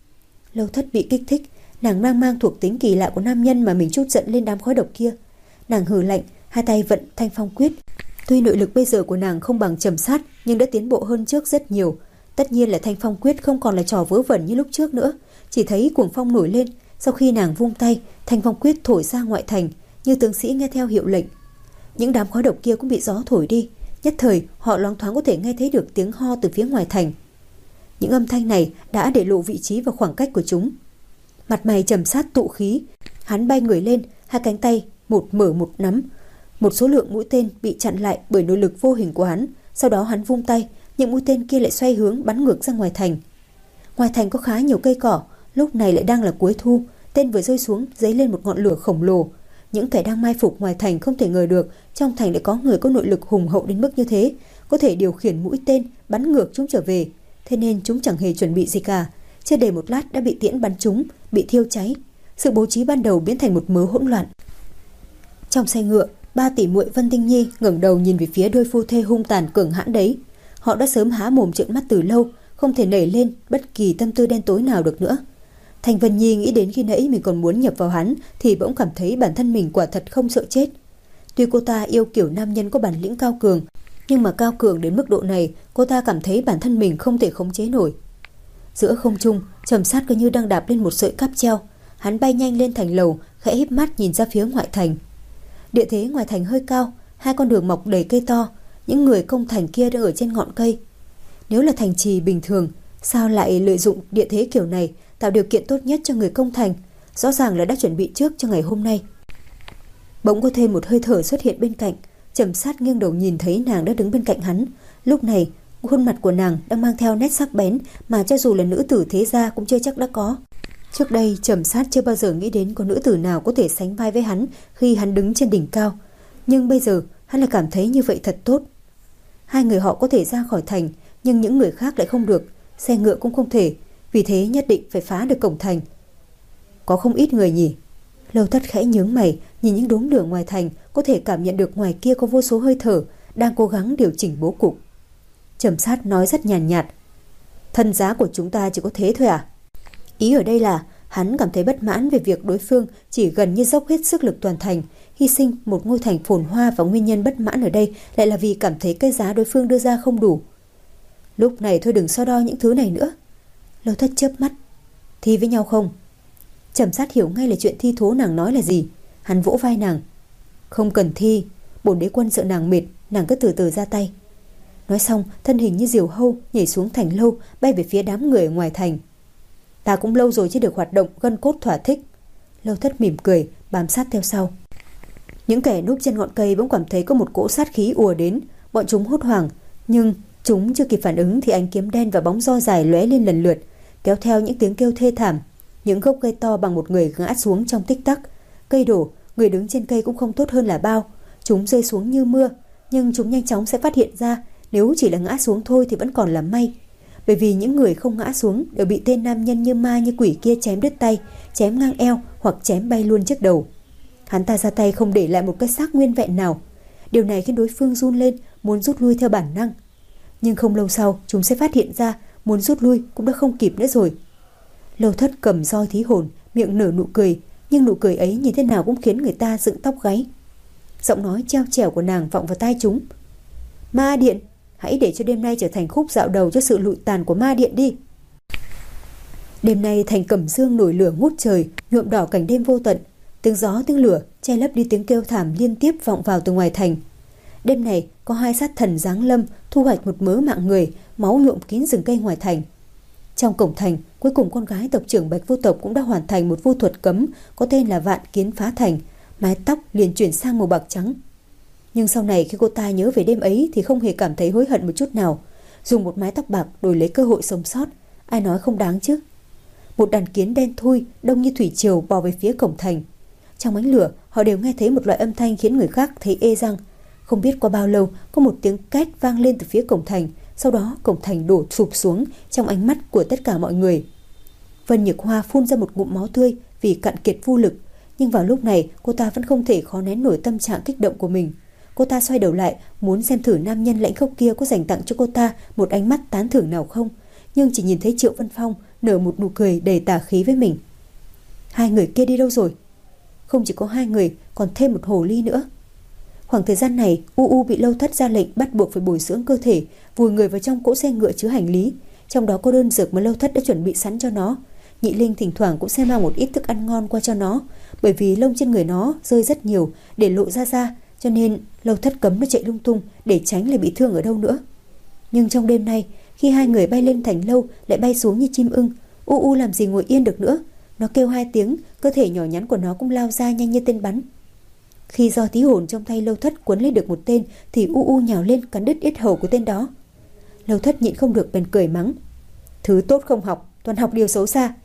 Lâu Thất bị kích thích, nàng mang mang thuộc tính kỳ lạ của nam nhân mà mình chút giận lên đám khói độc kia. Nàng hừ lạnh, hai tay vận Thanh Phong Quyết. Tuy nội lực bây giờ của nàng không bằng Trầm Sát, nhưng đã tiến bộ hơn trước rất nhiều. Tất nhiên là Thanh Phong Quyết không còn là trò vớ vẩn như lúc trước nữa. Chỉ thấy cuồng phong nổi lên, sau khi nàng vung tay, Thanh Phong Quyết thổi ra ngoại thành, như tướng sĩ nghe theo hiệu lệnh. Những đám khói độc kia cũng bị gió thổi đi, nhất thời họ loáng thoáng có thể nghe thấy được tiếng ho từ phía ngoài thành. Những âm thanh này đã để lộ vị trí và khoảng cách của chúng. Mặt mày Trầm Sát tụ khí, hắn bay người lên, hai cánh tay một mở một nắm. Một số lượng mũi tên bị chặn lại bởi nội lực vô hình của hắn. Sau đó hắn vung tay, những mũi tên kia lại xoay hướng bắn ngược ra ngoài thành. Ngoài thành có khá nhiều cây cỏ, lúc này lại đang là cuối thu. Tên vừa rơi xuống dấy lên một ngọn lửa khổng lồ. Những kẻ đang mai phục ngoài thành không thể ngờ được trong thành lại có người có nội lực hùng hậu đến mức như thế, có thể điều khiển mũi tên bắn ngược chúng trở về. Thế nên chúng chẳng hề chuẩn bị gì cả, chưa đầy một lát đã bị tiễn bắn trúng, bị thiêu cháy. Sự bố trí ban đầu biến thành một mớ hỗn loạn. Trong xe ngựa, ba tỷ muội Vân Tinh Nhi ngẩng đầu nhìn về phía đôi phu thê hung tàn cường hãn đấy. Họ đã sớm há mồm trợn mắt từ lâu, không thể nảy lên bất kỳ tâm tư đen tối nào được nữa. Thành Vân Nhi nghĩ đến khi nãy mình còn muốn nhập vào hắn thì bỗng cảm thấy bản thân mình quả thật không sợ chết. Tuy cô ta yêu kiểu nam nhân có bản lĩnh cao cường, nhưng mà cao cường đến mức độ này, cô ta cảm thấy bản thân mình không thể khống chế nổi. Giữa không trung, Trầm Sát cứ như đang đạp lên một sợi cáp treo. Hắn bay nhanh lên thành lầu, khẽ híp mắt nhìn ra phía ngoại thành. Địa thế ngoài thành hơi cao, hai con đường mọc đầy cây to, những người công thành kia đang ở trên ngọn cây. Nếu là thành trì bình thường, sao lại lợi dụng địa thế kiểu này tạo điều kiện tốt nhất cho người công thành? Rõ ràng là đã chuẩn bị trước cho ngày hôm nay. Bỗng có thêm một hơi thở xuất hiện bên cạnh. Trầm Sát nghiêng đầu nhìn thấy nàng đã đứng bên cạnh hắn. Lúc này khuôn mặt của nàng đang mang theo nét sắc bén mà cho dù là nữ tử thế gia cũng chưa chắc đã có. Trước đây Trầm Sát chưa bao giờ nghĩ đến có nữ tử nào có thể sánh vai với hắn khi hắn đứng trên đỉnh cao, nhưng bây giờ hắn lại cảm thấy như vậy thật tốt. Hai người họ có thể ra khỏi thành, nhưng những người khác lại không được, xe ngựa cũng không thể, vì thế nhất định phải phá được cổng thành. Có không ít người nhỉ? Lâu Thất khẽ nhướng mày, nhìn những đốm lửa ngoài thành, có thể cảm nhận được ngoài kia có vô số hơi thở đang cố gắng điều chỉnh bố cục. Trầm Sát nói rất nhàn nhạt, thân giá của chúng ta chỉ có thế thôi à? Ý ở đây là hắn cảm thấy bất mãn về việc đối phương chỉ gần như dốc hết sức lực toàn thành, hy sinh một ngôi thành phồn hoa, và nguyên nhân bất mãn ở đây lại là vì cảm thấy cái giá đối phương đưa ra không đủ. Lúc này thôi đừng so đo những thứ này nữa. Lâu Thất chớp mắt, thi với nhau không? Trầm Sát hiểu ngay là chuyện thi thố nàng nói là gì. Hắn vỗ vai nàng, không cần thi, bổn đế quân sợ nàng mệt, nàng cứ từ từ ra tay. Nói xong, thân hình như diều hâu nhảy xuống thành lâu, bay về phía đám người ở ngoài thành. Ta cũng lâu rồi chưa được hoạt động gân cốt thỏa thích. Lâu Thất mỉm cười, bám sát theo sau. Những kẻ núp trên ngọn cây bỗng cảm thấy có một cỗ sát khí ùa đến, bọn chúng hốt hoảng, nhưng chúng chưa kịp phản ứng thì ánh kiếm đen và bóng ro dài lóe lên lần lượt, kéo theo những tiếng kêu thê thảm. Những gốc cây to bằng một người ngã xuống trong tích tắc. Cây đổ, người đứng trên cây cũng không tốt hơn là bao. Chúng rơi xuống như mưa, nhưng chúng nhanh chóng sẽ phát hiện ra nếu chỉ là ngã xuống thôi thì vẫn còn là may. Bởi vì những người không ngã xuống đều bị tên nam nhân như ma như quỷ kia chém đứt tay, chém ngang eo hoặc chém bay luôn trước đầu. Hắn ta ra tay không để lại một cái xác nguyên vẹn nào. Điều này khiến đối phương run lên, muốn rút lui theo bản năng. Nhưng không lâu sau chúng sẽ phát hiện ra muốn rút lui cũng đã không kịp nữa rồi. Lâu Thất cầm roi thí hồn, miệng nở nụ cười, nhưng nụ cười ấy nhìn thế nào cũng khiến người ta dựng tóc gáy. Giọng nói treo trẻo của nàng vọng vào tai chúng. Ma điện, hãy để cho đêm nay trở thành khúc dạo đầu cho sự lụi tàn của ma điện đi. Đêm nay thành Cẩm Dương nổi lửa ngút trời, nhuộm đỏ cảnh đêm vô tận. Tiếng gió tiếng lửa che lấp đi tiếng kêu thảm liên tiếp vọng vào từ ngoài thành. Đêm này có hai sát thần giáng lâm, thu hoạch một mớ mạng người, máu nhuộm kín rừng cây ngoài thành. Trong cổng thành, cuối cùng con gái tộc trưởng Bạch Vô Tộc cũng đã hoàn thành một vô thuật cấm có tên là Vạn Kiến Phá Thành, mái tóc liền chuyển sang màu bạc trắng. Nhưng sau này khi cô ta nhớ về đêm ấy thì không hề cảm thấy hối hận một chút nào. Dùng một mái tóc bạc đổi lấy cơ hội sống sót, ai nói không đáng chứ. Một đàn kiến đen thui đông như thủy triều bò về phía cổng thành. Trong ánh lửa họ đều nghe thấy một loại âm thanh khiến người khác thấy ê răng. Không biết qua bao lâu có một tiếng két vang lên từ phía cổng thành. Sau đó cổng thành đổ sụp xuống trong ánh mắt của tất cả mọi người. Vân Nhược Hoa phun ra một ngụm máu tươi vì cạn kiệt vô lực. Nhưng vào lúc này cô ta vẫn không thể khó nén nổi tâm trạng kích động của mình. Cô ta xoay đầu lại muốn xem thử nam nhân lãnh khốc kia có dành tặng cho cô ta một ánh mắt tán thưởng nào không, nhưng chỉ nhìn thấy Triệu Vân Phong nở một nụ cười đầy tà khí với mình. Hai người kia đi đâu rồi? Không chỉ có hai người, còn thêm một hồ ly nữa. Khoảng thời gian này U U bị Lâu Thất ra lệnh bắt buộc phải bồi dưỡng cơ thể, vùi người vào trong cỗ xe ngựa chứa hành lý, trong đó có đơn dược mà Lâu Thất đã chuẩn bị sẵn cho nó. Nhị Linh thỉnh thoảng cũng sẽ mang một ít thức ăn ngon qua cho nó, bởi vì lông trên người nó rơi rất nhiều để lộ ra da, cho nên Lâu Thất cấm nó chạy lung tung để tránh lại bị thương ở đâu nữa. Nhưng trong đêm nay, khi hai người bay lên thành lâu lại bay xuống như chim ưng, U U làm gì ngồi yên được nữa. Nó kêu hai tiếng, cơ thể nhỏ nhắn của nó cũng lao ra nhanh như tên bắn. Khi do tí hồn trong tay Lâu Thất quấn lấy được một tên thì U U nhào lên cắn đứt yết hầu của tên đó. Lâu Thất nhịn không được bèn cười mắng. Thứ tốt không học, toàn học điều xấu xa.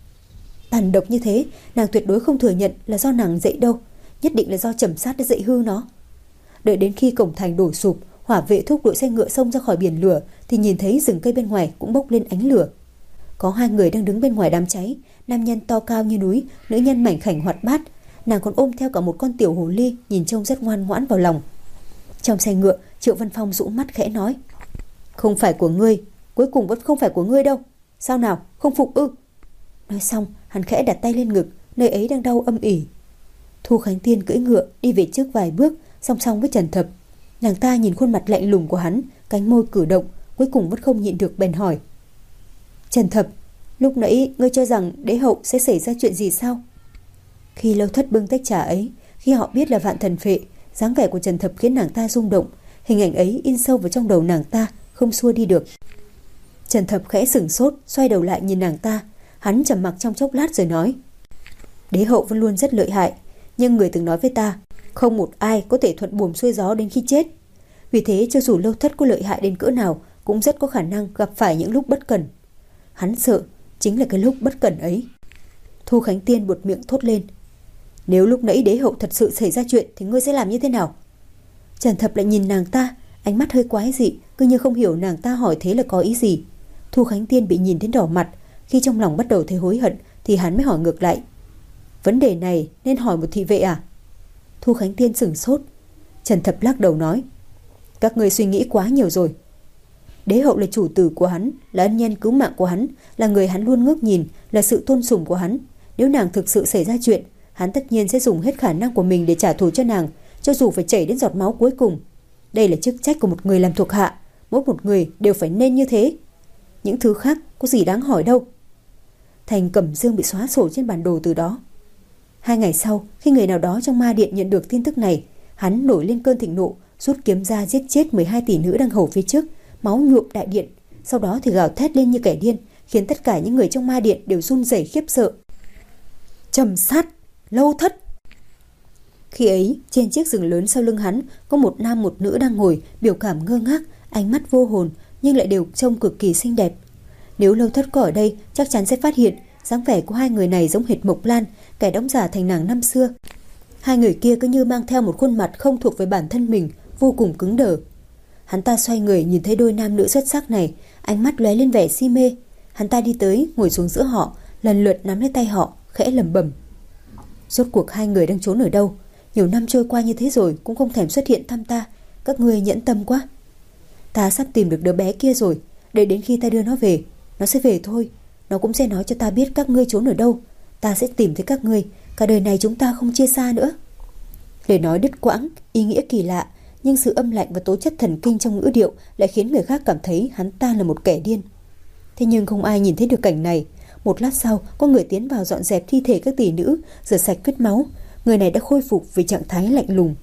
Tàn độc như thế, nàng tuyệt đối không thừa nhận là do nàng dạy đâu, nhất định là do Trầm Sát đã dạy hư nó. Đợi đến khi cổng thành đổ sụp, hỏa vệ thúc đội xe ngựa xông ra khỏi biển lửa thì nhìn thấy rừng cây bên ngoài cũng bốc lên ánh lửa. Có hai người đang đứng bên ngoài đám cháy, nam nhân to cao như núi, nữ nhân mảnh khảnh hoạt bát, nàng còn ôm theo cả một con tiểu hồ ly nhìn trông rất ngoan ngoãn vào lòng. Trong xe ngựa, Triệu Văn Phong dũng mắt khẽ nói: "Không phải của ngươi, cuối cùng vẫn không phải của ngươi đâu. Sao nào, không phục ư?" Nói xong, hắn khẽ đặt tay lên ngực, nơi ấy đang đau âm ỉ. Thu Khánh Tiên cưỡi ngựa đi về trước vài bước, song song với Trần Thập. Nàng ta nhìn khuôn mặt lạnh lùng của hắn, cánh môi cử động, cuối cùng vẫn không nhịn được bèn hỏi: "Trần Thập, lúc nãy ngươi cho rằng đế hậu sẽ xảy ra chuyện gì sao?" Khi Lâu Thất bưng tách trà ấy, khi họ biết là Vạn Thần Phệ, dáng vẻ của Trần Thập khiến nàng ta rung động, hình ảnh ấy in sâu vào trong đầu nàng ta, không xua đi được. Trần Thập khẽ sửng sốt, xoay đầu lại nhìn nàng ta, hắn trầm mặc trong chốc lát rồi nói: "Đế hậu vẫn luôn rất lợi hại, nhưng người từng nói với ta, không một ai có thể thuận buồm xuôi gió đến khi chết. Vì thế cho dù Lâu Thất có lợi hại đến cỡ nào, cũng rất có khả năng gặp phải những lúc bất cẩn. Hắn sợ chính là cái lúc bất cẩn ấy." Thu Khánh Tiên buột miệng thốt lên: "Nếu lúc nãy đế hậu thật sự xảy ra chuyện thì ngươi sẽ làm như thế nào?" Trần Thập lại nhìn nàng ta, ánh mắt hơi quái dị, cứ như không hiểu nàng ta hỏi thế là có ý gì. Thu Khánh Tiên bị nhìn đến đỏ mặt, khi trong lòng bắt đầu thấy hối hận thì hắn mới hỏi ngược lại: "Vấn đề này nên hỏi một thị vệ à?" Thu Khánh Tiên sửng sốt. Trần Thập lắc đầu nói: "Các ngươi suy nghĩ quá nhiều rồi. Đế hậu là chủ tử của hắn, là ân nhân cứu mạng của hắn, là người hắn luôn ngước nhìn, là sự tôn sùng của hắn. Nếu nàng thực sự xảy ra chuyện, hắn tất nhiên sẽ dùng hết khả năng của mình để trả thù cho nàng, cho dù phải chảy đến giọt máu cuối cùng. Đây là chức trách của một người làm thuộc hạ, mỗi một người đều phải nên như thế. Những thứ khác có gì đáng hỏi đâu." Thành Cẩm Dương bị xóa sổ trên bản đồ từ đó. Hai ngày sau, khi người nào đó trong ma điện nhận được tin tức này, hắn nổi lên cơn thịnh nộ, rút kiếm ra giết chết mười hai tỷ nữ đang hầu phía trước, máu nhuộm đại điện, sau đó thì gào thét lên như kẻ điên, khiến tất cả những người trong ma điện đều run rẩy khiếp sợ. Trầm Sát, Lâu Thất. Khi ấy, trên chiếc giường lớn sau lưng hắn có một nam một nữ đang ngồi, biểu cảm ngơ ngác, ánh mắt vô hồn, nhưng lại đều trông cực kỳ xinh đẹp. Nếu Lâu Thất có ở đây, chắc chắn sẽ phát hiện dáng vẻ của hai người này giống hệt Mộc Lan, kẻ đóng giả thành nàng năm xưa. Hai người kia cứ như mang theo một khuôn mặt không thuộc về bản thân mình, vô cùng cứng đờ. Hắn ta xoay người nhìn thấy đôi nam nữ xuất sắc này, ánh mắt lóe lên vẻ si mê. Hắn ta đi tới, ngồi xuống giữa họ, lần lượt nắm lấy tay họ, khẽ lẩm bẩm: "Rốt cuộc hai người đang trốn ở đâu? Nhiều năm trôi qua như thế rồi cũng không thèm xuất hiện thăm ta, các ngươi nhẫn tâm quá. Ta sắp tìm được đứa bé kia rồi, đợi đến khi ta đưa nó về, nó sẽ về thôi. Nó cũng sẽ nói cho ta biết các ngươi trốn ở đâu. Ta sẽ tìm thấy các ngươi, cả đời này chúng ta không chia xa nữa." Lời nói đứt quãng, ý nghĩa kỳ lạ, nhưng sự âm lạnh và tố chất thần kinh trong ngữ điệu lại khiến người khác cảm thấy hắn ta là một kẻ điên. Thế nhưng không ai nhìn thấy được cảnh này. Một lát sau, có người tiến vào dọn dẹp thi thể các tỷ nữ, rửa sạch vết máu. Người này đã khôi phục về trạng thái lạnh lùng.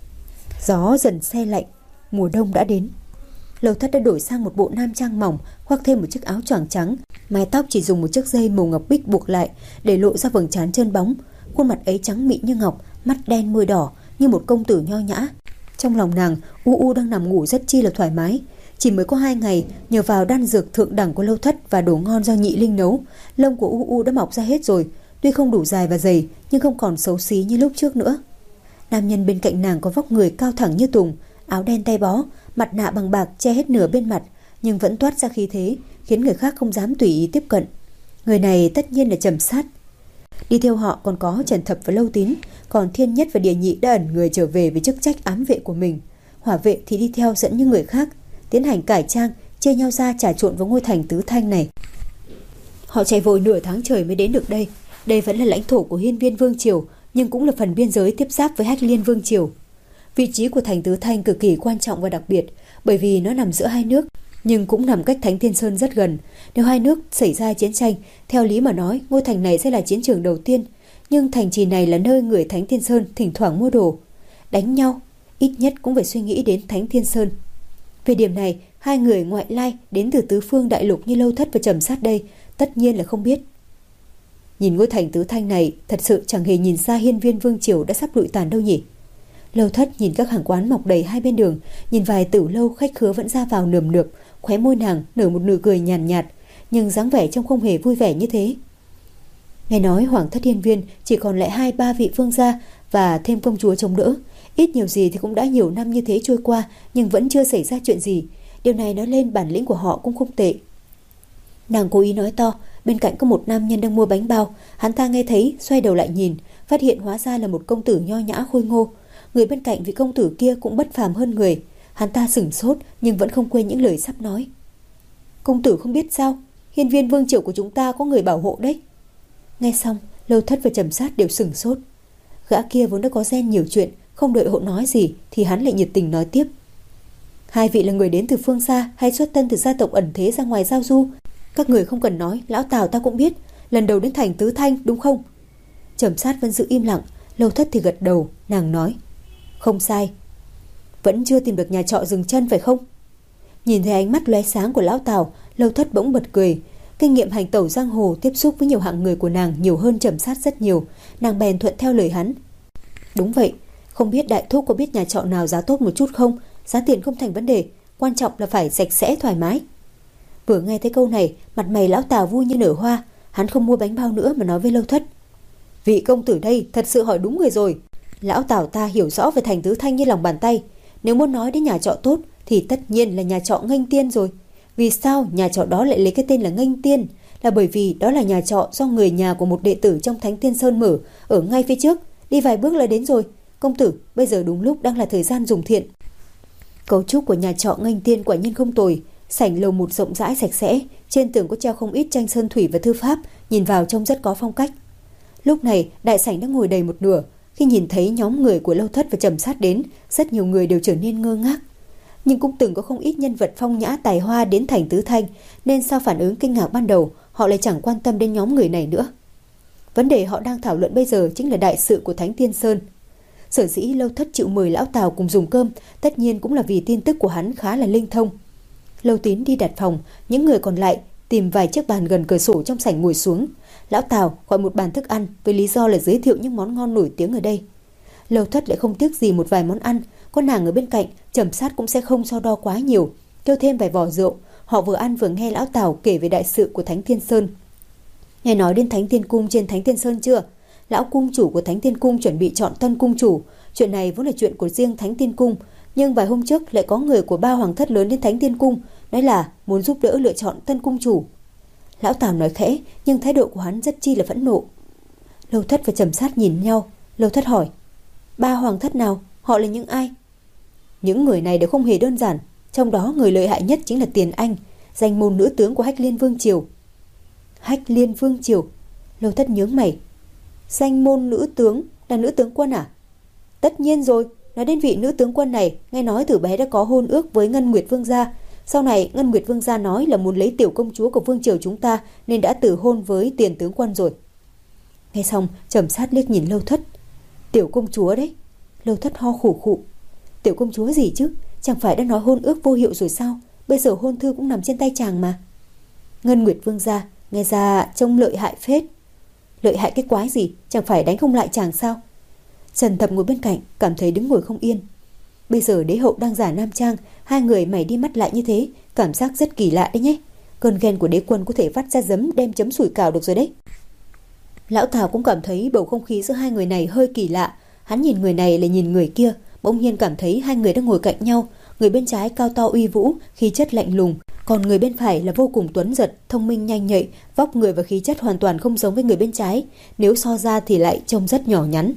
Gió dần se lạnh, mùa đông đã đến. Lâu Thất đã đổi sang một bộ nam trang mỏng, khoác thêm một chiếc áo choàng trắng, mái tóc chỉ dùng một chiếc dây màu ngọc bích buộc lại để lộ ra vầng trán trơn bóng. Khuôn mặt ấy trắng mịn như ngọc, mắt đen môi đỏ, như một công tử nho nhã. Trong lòng nàng, U U đang nằm ngủ rất chi là thoải mái. Chỉ mới có hai ngày, nhờ vào đan dược thượng đẳng của Lâu Thất và đồ ngon do Nhị Linh nấu, lông của U U đã mọc ra hết rồi. Tuy không đủ dài và dày, nhưng không còn xấu xí như lúc trước nữa. Nam nhân bên cạnh nàng có vóc người cao thẳng như tùng, áo đen tay bó, mặt nạ bằng bạc che hết nửa bên mặt, nhưng vẫn toát ra khí thế, khiến người khác không dám tùy ý tiếp cận. Người này tất nhiên là Trầm Sát. Đi theo họ còn có Trần Thập và Lâu Tín, còn Thiên Nhất và Địa Nhị đã ẩn người trở về với chức trách ám vệ của mình. Hỏa vệ thì đi theo dẫn những người khác, tiến hành cải trang, chia nhau ra trà trộn vào ngôi thành Tứ Thanh này. Họ chạy vội nửa tháng trời mới đến được đây. Đây vẫn là lãnh thổ của Hiên Viên Vương Triều, nhưng cũng là phần biên giới tiếp giáp với Hách Liên Vương Triều. Vị trí của thành Tứ Thanh cực kỳ quan trọng và đặc biệt, bởi vì nó nằm giữa hai nước, nhưng cũng nằm cách Thánh Thiên Sơn rất gần. Nếu hai nước xảy ra chiến tranh, theo lý mà nói, ngôi thành này sẽ là chiến trường đầu tiên. Nhưng thành trì này là nơi người Thánh Thiên Sơn thỉnh thoảng mua đồ. Đánh nhau, ít nhất cũng phải suy nghĩ đến Thánh Thiên Sơn. Về điểm này, hai người ngoại lai đến từ tứ phương đại lục như Lâu Thất và Trầm Sát đây tất nhiên là không biết. Nhìn ngôi thành Tứ Thanh này, thật sự chẳng hề nhìn ra Hiên Viên Vương Triều đã sắp lụi tàn đâu nhỉ. Lâu Thất nhìn các hàng quán mọc đầy hai bên đường, nhìn vài tử lâu khách khứa vẫn ra vào nườm nượp, khóe môi nàng nở một nụ cười nhàn nhạt, nhạt. nhưng dáng vẻ trông không hề vui vẻ như thế. Nghe nói Hoàng thất Hiên Viên chỉ còn lại hai ba vị vương gia và thêm công chúa chống đỡ. Ít nhiều gì thì cũng đã nhiều năm như thế trôi qua, nhưng vẫn chưa xảy ra chuyện gì. Điều này nói lên bản lĩnh của họ cũng không tệ. Nàng cố ý nói to, bên cạnh có một nam nhân đang mua bánh bao. Hắn ta nghe thấy, xoay đầu lại nhìn, phát hiện hóa ra là một công tử nho nhã khôi ngô. Người bên cạnh vị công tử kia cũng bất phàm hơn người. Hắn ta sửng sốt nhưng vẫn không quên những lời sắp nói. Công tử không biết sao, Hiên Viên vương triều của chúng ta có người bảo hộ đấy. Nghe xong, Lâu Thất và Trầm Sát đều sửng sốt. Gã kia vốn đã có gen nhiều chuyện, không đợi hộ nói gì thì hắn lại nhiệt tình nói tiếp. Hai vị là người đến từ phương xa hay xuất thân từ gia tộc ẩn thế ra ngoài giao du? Các người không cần nói, lão Tào ta cũng biết. Lần đầu đến thành Tứ Thanh đúng không? Trầm Sát vẫn giữ im lặng. Lâu Thất thì gật đầu. Nàng nói, không sai. Vẫn chưa tìm được nhà trọ dừng chân phải không? Nhìn thấy ánh mắt lóe sáng của lão Tào, Lâu Thất bỗng bật cười. Kinh nghiệm hành tẩu giang hồ tiếp xúc với nhiều hạng người của nàng nhiều hơn Trầm Sát rất nhiều. Nàng bèn thuận theo lời hắn. Đúng vậy, không biết đại thúc có biết nhà trọ nào giá tốt một chút không? Giá tiền không thành vấn đề, quan trọng là phải sạch sẽ thoải mái. Vừa nghe thấy câu này, mặt mày lão Tào vui như nở hoa. Hắn không mua bánh bao nữa mà nói với Lâu Thất. Vị công tử đây thật sự hỏi đúng người rồi. Lão Tào ta hiểu rõ về thành Tứ Thanh như lòng bàn tay. Nếu muốn nói đến nhà trọ tốt thì tất nhiên là nhà trọ Nghênh Tiên rồi. Vì sao nhà trọ đó lại lấy cái tên là Nghênh Tiên? Là bởi vì đó là nhà trọ do người nhà của một đệ tử trong Thánh Tiên Sơn mở, ở ngay phía trước, đi vài bước là đến rồi. Công tử, bây giờ đúng lúc đang là thời gian dùng thiện. Cấu trúc của nhà trọ Nghênh Tiên quả nhiên không tồi. Sảnh lầu một rộng rãi sạch sẽ, trên tường có treo không ít tranh sơn thủy và thư pháp, nhìn vào trông rất có phong cách. Lúc này đại sảnh đã ngồi đầy một nửa. Khi nhìn thấy nhóm người của Lâu Thất và Trầm Sát đến, rất nhiều người đều trở nên ngơ ngác. Nhưng cũng từng có không ít nhân vật phong nhã tài hoa đến thành Tứ Thanh, nên sau phản ứng kinh ngạc ban đầu, họ lại chẳng quan tâm đến nhóm người này nữa. Vấn đề họ đang thảo luận bây giờ chính là đại sự của Thánh Tiên Sơn. Sở dĩ Lâu Thất chịu mời lão Tào cùng dùng cơm, tất nhiên cũng là vì tin tức của hắn khá là linh thông. Lâu Tín đi đặt phòng, những người còn lại tìm vài chiếc bàn gần cửa sổ trong sảnh ngồi xuống. Lão Tào gọi một bàn thức ăn với lý do là giới thiệu những món ngon nổi tiếng ở đây. Lâu Thất lại không tiếc gì một vài món ăn, có nàng ở bên cạnh, Trầm Sát cũng sẽ không so đo quá nhiều, kêu thêm vài vò rượu. Họ vừa ăn vừa nghe lão Tào kể về đại sự của Thánh Tiên Sơn. Nghe nói đến Thánh Tiên Cung trên Thánh Tiên Sơn chưa? Lão cung chủ của Thánh Tiên Cung chuẩn bị chọn tân cung chủ. Chuyện này vốn là chuyện của riêng Thánh Tiên Cung, nhưng vài hôm trước lại có người của ba hoàng thất lớn đến Thánh Tiên Cung, nói là muốn giúp đỡ lựa chọn tân cung chủ. Lão Tào nói khẽ, nhưng thái độ của hắn rất chi là phẫn nộ. Lâu Thất và Trầm Sát nhìn nhau. Lâu Thất hỏi, ba hoàng thất nào? Họ là những ai? Những người này đều không hề đơn giản. Trong đó người lợi hại nhất chính là Tiền Anh, danh môn nữ tướng của Hách Liên Vương Triều. Hách Liên Vương Triều? Lâu Thất nhướng mày. Danh môn nữ tướng là nữ tướng quân à? Tất nhiên rồi. Nói đến vị nữ tướng quân này, nghe nói từ bé đã có hôn ước với Ngân Nguyệt Vương gia. Sau này Ngân Nguyệt Vương gia nói là muốn lấy tiểu công chúa của vương triều chúng ta, nên đã từ hôn với Tiền tướng quân rồi. Nghe xong, Trầm Sát liếc nhìn Lâu Thất. Tiểu công chúa đấy. Lâu Thất ho khủ khụ. Tiểu công chúa gì chứ? Chẳng phải đã nói hôn ước vô hiệu rồi sao? Bây giờ hôn thư cũng nằm trên tay chàng mà. Ngân Nguyệt Vương gia nghe ra trông lợi hại phết. Lợi hại cái quái gì? Chẳng phải đánh không lại chàng sao? Trần Thập ngồi bên cạnh, cảm thấy đứng ngồi không yên. Bây giờ đế hậu đang giả nam trang, hai người mày đi mắt lại như thế, cảm giác rất kỳ lạ đấy nhé. Cơn ghen của đế quân có thể vắt ra giấm đem chấm sủi cảo được rồi đấy. Lão Tào cũng cảm thấy bầu không khí giữa hai người này hơi kỳ lạ. Hắn nhìn người này lại nhìn người kia, bỗng nhiên cảm thấy hai người đang ngồi cạnh nhau. Người bên trái cao to uy vũ, khí chất lạnh lùng, còn người bên phải là vô cùng tuấn giật, thông minh nhanh nhạy, vóc người và khí chất hoàn toàn không giống với người bên trái, nếu so ra thì lại trông rất nhỏ nhắn.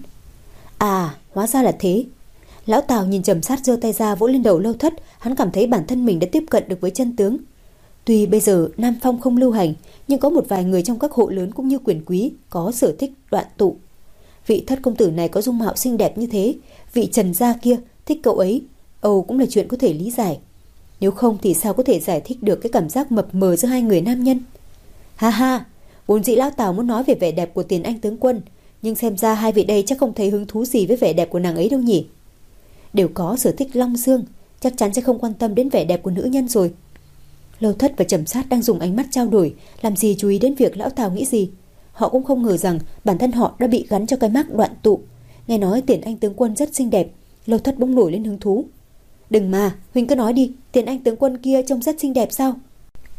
À, hóa ra là thế. Lão Tào nhìn Trầm Sát giơ tay ra vỗ lên đầu Lâu Thất, hắn cảm thấy bản thân mình đã tiếp cận được với chân tướng. Tuy bây giờ Nam Phong không lưu hành, nhưng có một vài người trong các hộ lớn cũng như quyền quý có sở thích đoạn tụ. Vị Thất công tử này có dung mạo xinh đẹp như thế, vị Trần gia kia thích cậu ấy, ồ cũng là chuyện có thể lý giải. Nếu không thì sao có thể giải thích được cái cảm giác mập mờ giữa hai người nam nhân. Ha ha, vốn dĩ Lão Tào muốn nói về vẻ đẹp của Tiền Anh tướng quân, nhưng xem ra hai vị đây chắc không thấy hứng thú gì với vẻ đẹp của nàng ấy đâu nhỉ. Đều có sở thích long dương, chắc chắn sẽ không quan tâm đến vẻ đẹp của nữ nhân rồi. Lâu Thất và Trầm Sát đang dùng ánh mắt trao đổi, làm gì chú ý đến việc Lão Tào nghĩ gì. Họ cũng không ngờ rằng bản thân họ đã bị gắn cho cái mác đoạn tụ. Nghe nói Tiền Anh tướng quân rất xinh đẹp, Lâu Thất bỗng nổi lên hứng thú. Đừng mà, huynh cứ nói đi, Tiền Anh tướng quân kia trông rất xinh đẹp sao?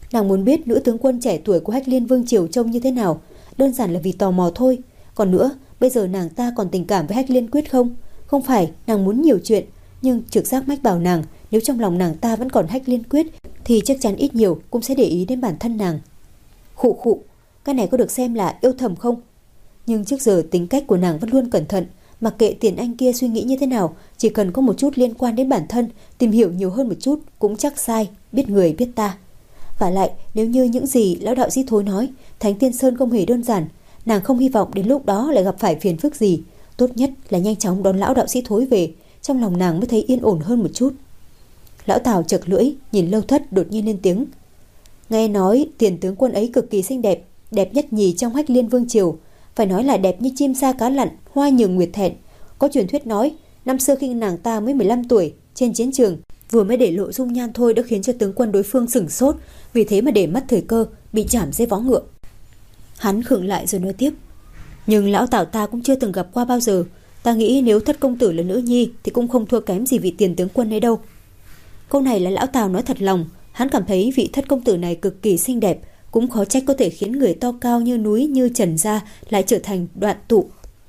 Nàng muốn biết nữ tướng quân trẻ tuổi của Hách Liên Vương triều trông như thế nào, đơn giản là vì tò mò thôi. Còn nữa, bây giờ nàng ta còn tình cảm với Hách Liên Quyết không? Không phải nàng muốn nhiều chuyện, nhưng trực giác mách bảo nàng, nếu trong lòng nàng ta vẫn còn Hách Liên Quyết thì chắc chắn ít nhiều cũng sẽ để ý đến bản thân nàng. Khụ khụ, cái này có được xem là yêu thầm không? Nhưng trước giờ tính cách của nàng vẫn luôn cẩn thận, mặc kệ Tiền Anh kia suy nghĩ như thế nào, chỉ cần có một chút liên quan đến bản thân, tìm hiểu nhiều hơn một chút cũng chắc sai, biết người biết ta. Và lại, nếu như những gì lão đạo sĩ Thối nói, Thánh Tiên Sơn không hề đơn giản, nàng không hy vọng đến lúc đó lại gặp phải phiền phức gì. Tốt nhất là nhanh chóng đón lão đạo sĩ Thối về, trong lòng nàng mới thấy yên ổn hơn một chút. Lão Tào chật lưỡi, nhìn Lâu Thất đột nhiên lên tiếng. Nghe nói Tiền tướng quân ấy cực kỳ xinh đẹp, đẹp nhất nhì trong Hách Liên Vương triều, phải nói là đẹp như chim sa cá lặn, hoa nhường nguyệt thẹn. Có truyền thuyết nói, năm xưa khi nàng ta mới mười lăm tuổi, trên chiến trường, vừa mới để lộ dung nhan thôi đã khiến cho tướng quân đối phương sửng sốt, vì thế mà để mất thời cơ, bị chảm dưới vó ngựa. Hắn khựng lại rồi nói tiếp. Nhưng lão Tào ta cũng chưa từng gặp qua bao giờ, ta nghĩ nếu Thất công tử là nữ nhi thì cũng không thua kém gì vị Tiền tướng quân ấy đâu. Câu này là lão Tào nói thật lòng, hắn cảm thấy vị Thất công tử này cực kỳ xinh đẹp, cũng khó trách có thể khiến người to cao như núi như Trần gia lại trở thành đoạn tụ.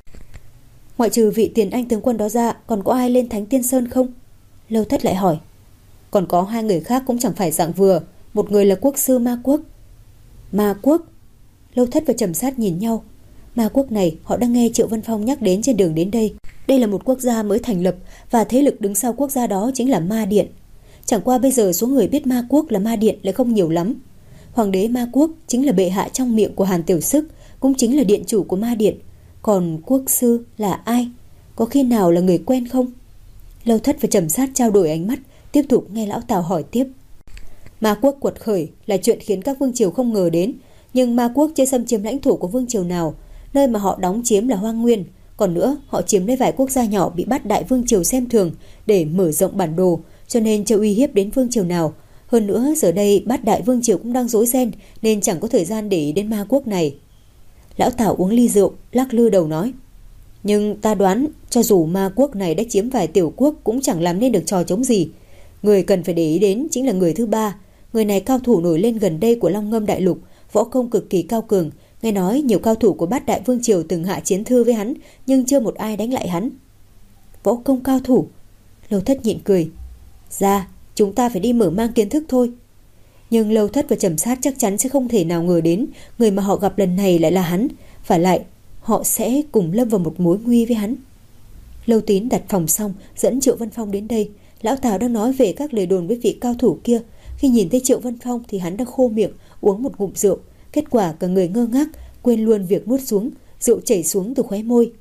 Ngoại trừ vị Tiền Anh tướng quân đó ra, còn có ai lên Thánh Tiên Sơn không? Lâu Thất lại hỏi. Còn có hai người khác cũng chẳng phải dạng vừa, một người là quốc sư Ma Quốc. Ma Quốc? Lâu Thất và Trầm Sát nhìn nhau. Ma Quốc này họ đang nghe Triệu Vân Phong nhắc đến trên đường đến đây. Đây là một quốc gia mới thành lập, và thế lực đứng sau quốc gia đó chính là Ma Điện. Chẳng qua bây giờ số người biết Ma Quốc là Ma Điện lại không nhiều lắm. Hoàng đế Ma Quốc chính là bệ hạ trong miệng của Hàn Tiểu Sức, cũng chính là điện chủ của Ma Điện. Còn quốc sư là ai? Có khi nào là người quen không? Lâu Thất và Trầm Sát trao đổi ánh mắt, tiếp tục nghe lão Tào hỏi tiếp. Ma Quốc quật khởi là chuyện khiến các vương triều không ngờ đến, nhưng Ma Quốc chưa xâm chiếm lãnh thổ của vương triều nào, nơi mà họ đóng chiếm là Hoang Nguyên. Còn nữa, họ chiếm lấy vài quốc gia nhỏ bị Bát Đại vương triều xem thường để mở rộng bản đồ, cho nên chưa uy hiếp đến vương triều nào. Hơn nữa, giờ đây Bát Đại vương triều cũng đang rối ren, nên chẳng có thời gian để ý đến Ma Quốc này. Lão Tào uống ly rượu, lắc lư đầu nói. Nhưng ta đoán, cho dù Ma Quốc này đã chiếm vài tiểu quốc cũng chẳng làm nên được trò chống gì. Người cần phải để ý đến chính là người thứ ba. Người này cao thủ nổi lên gần đây của Long Ngâm Đại Lục, võ công cực kỳ cao cường. Nghe nói nhiều cao thủ của Bát Đại vương triều từng hạ chiến thư với hắn, nhưng chưa một ai đánh lại hắn. Võ công cao thủ? Lâu Thất nhịn cười. Ra, chúng ta phải đi mở mang kiến thức thôi. Nhưng Lâu Thất và Trầm Sát chắc chắn sẽ không thể nào ngờ đến người mà họ gặp lần này lại là hắn. Phải lại, họ sẽ cùng lâm vào một mối nguy với hắn. Lâu Tín đặt phòng xong, dẫn Triệu Vân Phong đến đây. Lão Tào đang nói về các lời đồn với vị cao thủ kia. Khi nhìn thấy Triệu Vân Phong thì hắn đang khô miệng, uống một ngụm rượu. Kết quả cả người ngơ ngác, quên luôn việc nuốt xuống, rượu chảy xuống từ khóe môi.